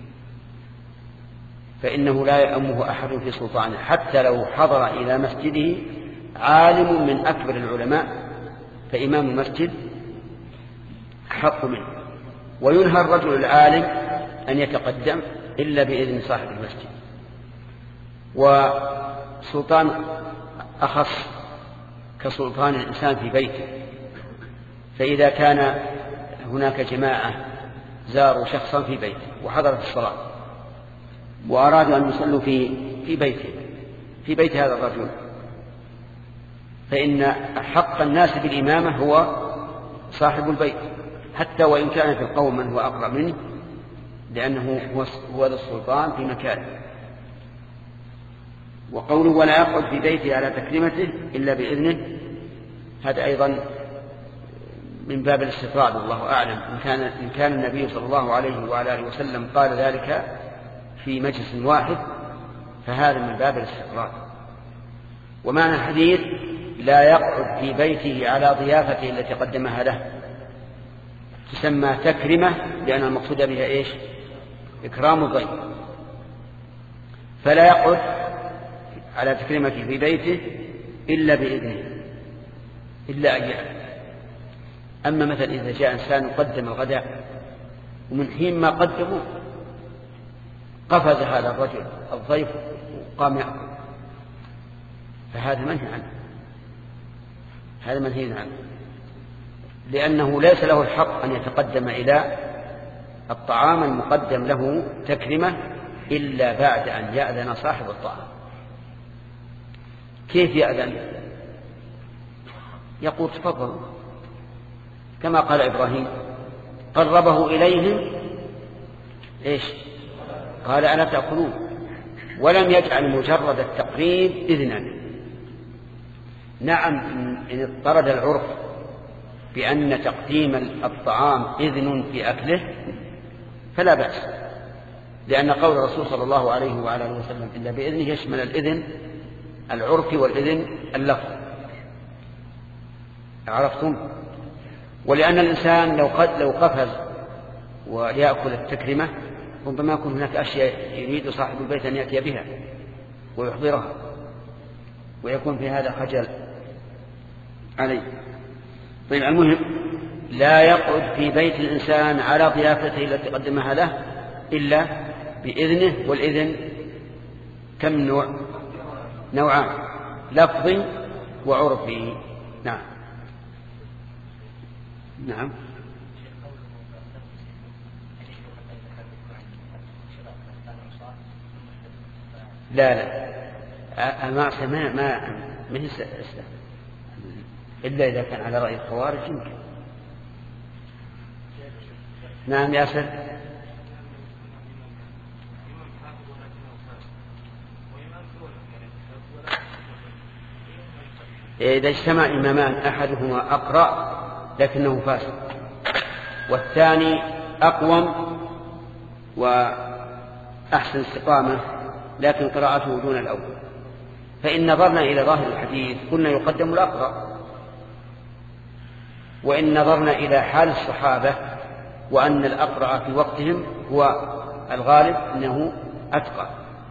فإنه لا يأمه أحد في سلطانه، حتى لو حضر إلى مسجده عالم من أكبر العلماء فإمام المسجد أحق منه. وينهى الرجل العالم أن يتقدم إلا بإذن صاحب المسجد. وسلطان أخص كسلطان الإنسان في بيته، فإذا كان هناك جماعة زاروا شخصا في بيته وحضرت الصلاة وأرادوا أن يصلوا في بيته في بيت هذا الرجل، فإن حق الناس بالإمامة هو صاحب البيت، حتى وإن كان في القوم من هو أقرب منه، لأنه هو ذا السلطان في مكانه. وقوله ولا يقعد في بيته على تكريمته إلا بإذنه، هذا أيضا من باب الاستطراد، والله أعلم. إن كان النبي صلى الله عليه وعلى آله وسلم قال ذلك في مجلس واحد فهذا من باب الاستطراد. ومعنى الحديث لا يقعد في بيته على ضيافته التي قدمها له، تسمى تكرمة لأن المقصود بها إيش؟ إكرام الضيف، فلا يقعد على تكريمته في بيته إلا بإذنه، إلا أن يأذن. أما مثلا إذا جاء إنسان قدم الغداء ومن حين ما قدموا قفز هذا الرجل الضيف وقام يأكل، فهذا منهي عنه، هذا منهي عنه، لأنه ليس له الحق أن يتقدم إلى الطعام المقدم له تكرمة إلا بعد أن يأذن صاحب الطعام. كيف يأذن؟ يقول تفضل، كما قال إبراهيم قربه إليهم إيش؟ قال ألا تأكلون، ولم يجعل مجرد التقريب إذنا. نعم إن اضطرد العرف بأن تقديم الطعام إذن في أكله فلا بأس، لأن قول الرسول صلى الله عليه وعلى آله وسلم إلا بإذنه يشمل الإذن العرفي والإذن اللفظ. عرفتم؟ ولأن الإنسان لو قفز ويأكل التكرمة ربما يكون هناك أشياء يريد صاحب البيت أن يأتي بها ويحضرها، ويكون في هذا خجل عليه. طيب، المهم لا يقعد في بيت الإنسان على ضيافته التي قدمها له إلا بإذنه، والإذن كم نوع؟ نوعان، لفظي وعرفي. نعم نعم. لا المعصية ما هي إلا إذا كان على رأي الخوارج يمكن. نعم ياسر. إذا اجتمع إمامان أحدهما أقرأ لكنه فاسد، والثاني أقوم وأحسن استقامة لكن قراءته دون الأول، فإن نظرنا إلى ظاهر الحديث قلنا يقدم الأقرأ، وإن نظرنا إلى حال الصحابة وأن الأقرأ في وقتهم هو الغالب أنه أتقى،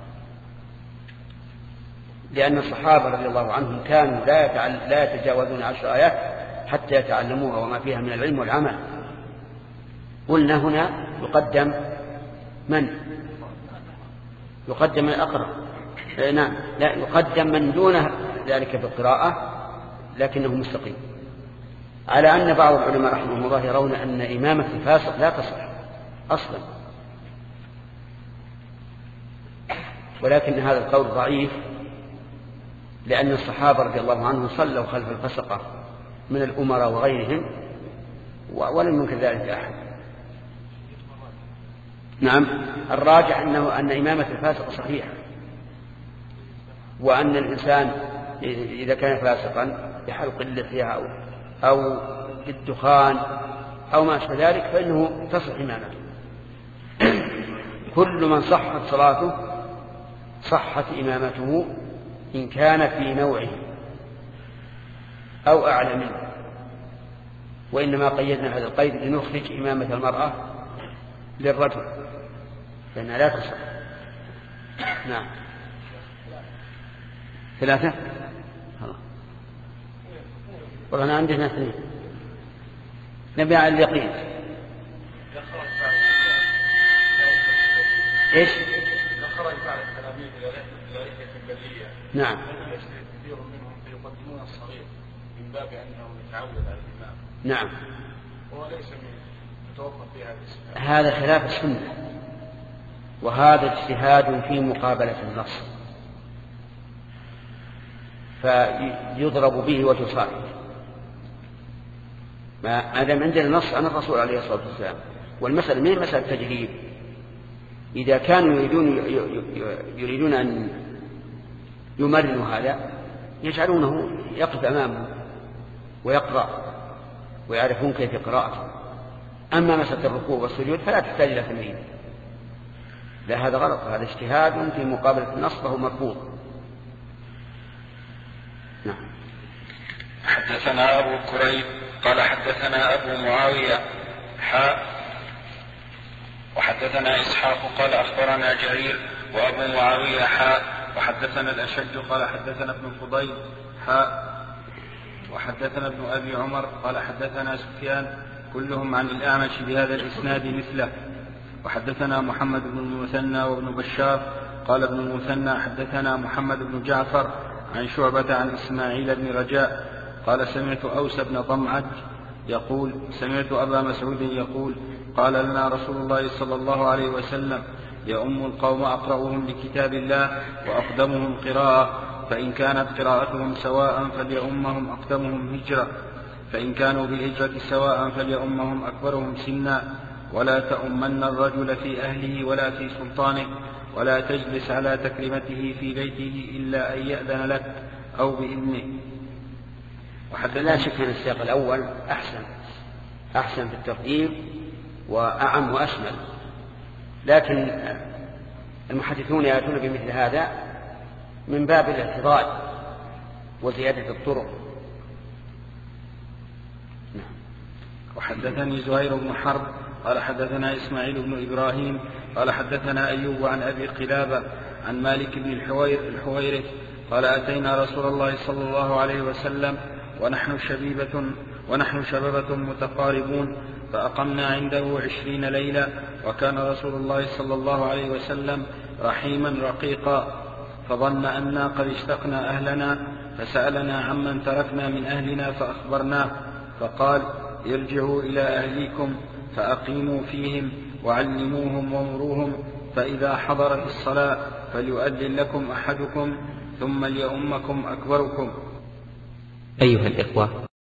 لأن الصحابة رضي الله عنهم كانوا لا يتجاوزون 10 آيات حتى يتعلموها وما فيها من العلم والعمل. قلنا هنا يقدم من؟ يقدم الأقرأ. نعم، لا يقدم من دون ذلك في القراءة لكنه مستقيم، على أن بعض العلماء رحمهم الله يرون أن إمامة الفاسق لا تصح أصلا، ولكن هذا القول ضعيف، لأن الصحابة رضي الله عنهم صلوا خلف الفسقة من الأمراء وغيرهم ولم ينكر ذلك أحد. نعم، الراجح أن إمامة الفاسق صحيحة، وأن الإنسان إذا كان فاسقا بحلق اللحية أو بالدخان أو ما أشبه ذلك فإنه تصح إمامته. كل من صحت صلاته صحت إمامته إن كان في نوعه أو أعلى منه، وإنما قيدنا هذا القيد لنخرج إمامة المرأة للرجل لأنها لا تصح. نعم، 3. والله أنا عندنا 2 نبي على اليقين. إيش؟ خرج بعض التلاميذ إلى رحلة برية. نعم. كثير منهم يقدمون الصغير من باب أنه يتعود على الإمام. نعم. هو ليس متوقف في هذا السنة. هذا خلاف السنة، وهذا اجتهاد في مقابلة النص، فيضرب به وتصاحب. ما دام عندنا نص عن الرسول عليه الصلاة والسلام، والمسألة من مسألة تجريب. إذا كانوا يريدون أن يمرنوا هذا يجعلونه يقف أمامه ويقرأ، ويعرفون كيف قراءته. أما مسألة الركوع والسجود فلا تحتاج إلى تمرين. لا، هذا غلط، هذا اجتهاد في مقابلة النص فهو مرفوض. نعم. حدثنا أبو كريب قال حدثنا أبو معاوية وحدثنا إسحاق قال أخبرنا جرير وأبو معاوية وحدثنا الأشج قال حدثنا ابن الفضيل وحدثنا ابن أبي عمر قال حدثنا سفيان كلهم عن الأعمش بهذا الإسناد مثله. وحدثنا محمد بن المثنى وابن بشار قال ابن المثنى حدثنا محمد بن جعفر عن شعبة عن إسماعيل بن رجاء قال سمعت أوس بن ضمعج يقول سمعت أبا مسعود يقول قال لنا رسول الله صلى الله عليه وسلم يؤم القوم أقرأهم لكتاب الله وأقدمهم قراءة، فإن كانت قراءتهم سواء فليؤمهم أقدمهم هجرة، فإن كانوا بالهجرة سواء فليؤمهم أكبرهم سنا، ولا تؤمن الرجل في أهله ولا في سلطانه، ولا تجلس على تكريمته في بيته إلا أن يأذن لك أو بإذنه. لا شك أن السياق الأول أحسن في الترتيب وأعم وأشمل، لكن المحدثون يأتون بمثل هذا من باب الاعتضاد وزيادة الطرق. وحدثني زهير بن حرب قال حدثنا إسماعيل بن إبراهيم قال حدثنا أيوب عن أبي قلابة عن مالك بن الحويرث قال أتينا رسول الله صلى الله عليه وسلم ونحن شبابة متقاربون، فأقمنا عنده 20 ليلة، وكان رسول الله صلى الله عليه وسلم رحيما رقيقا، فظن أنا قد اشتقنا أهلنا، فسألنا عمن تركنا من أهلنا فأخبرناه، فقال ارجعوا إلى أهليكم فأقيموا فيهم وعلموهم ومروهم، فإذا حضرت الصلاة فليؤذن لكم أحدكم ثم ليؤمكم أكبركم. أيها الإخوة،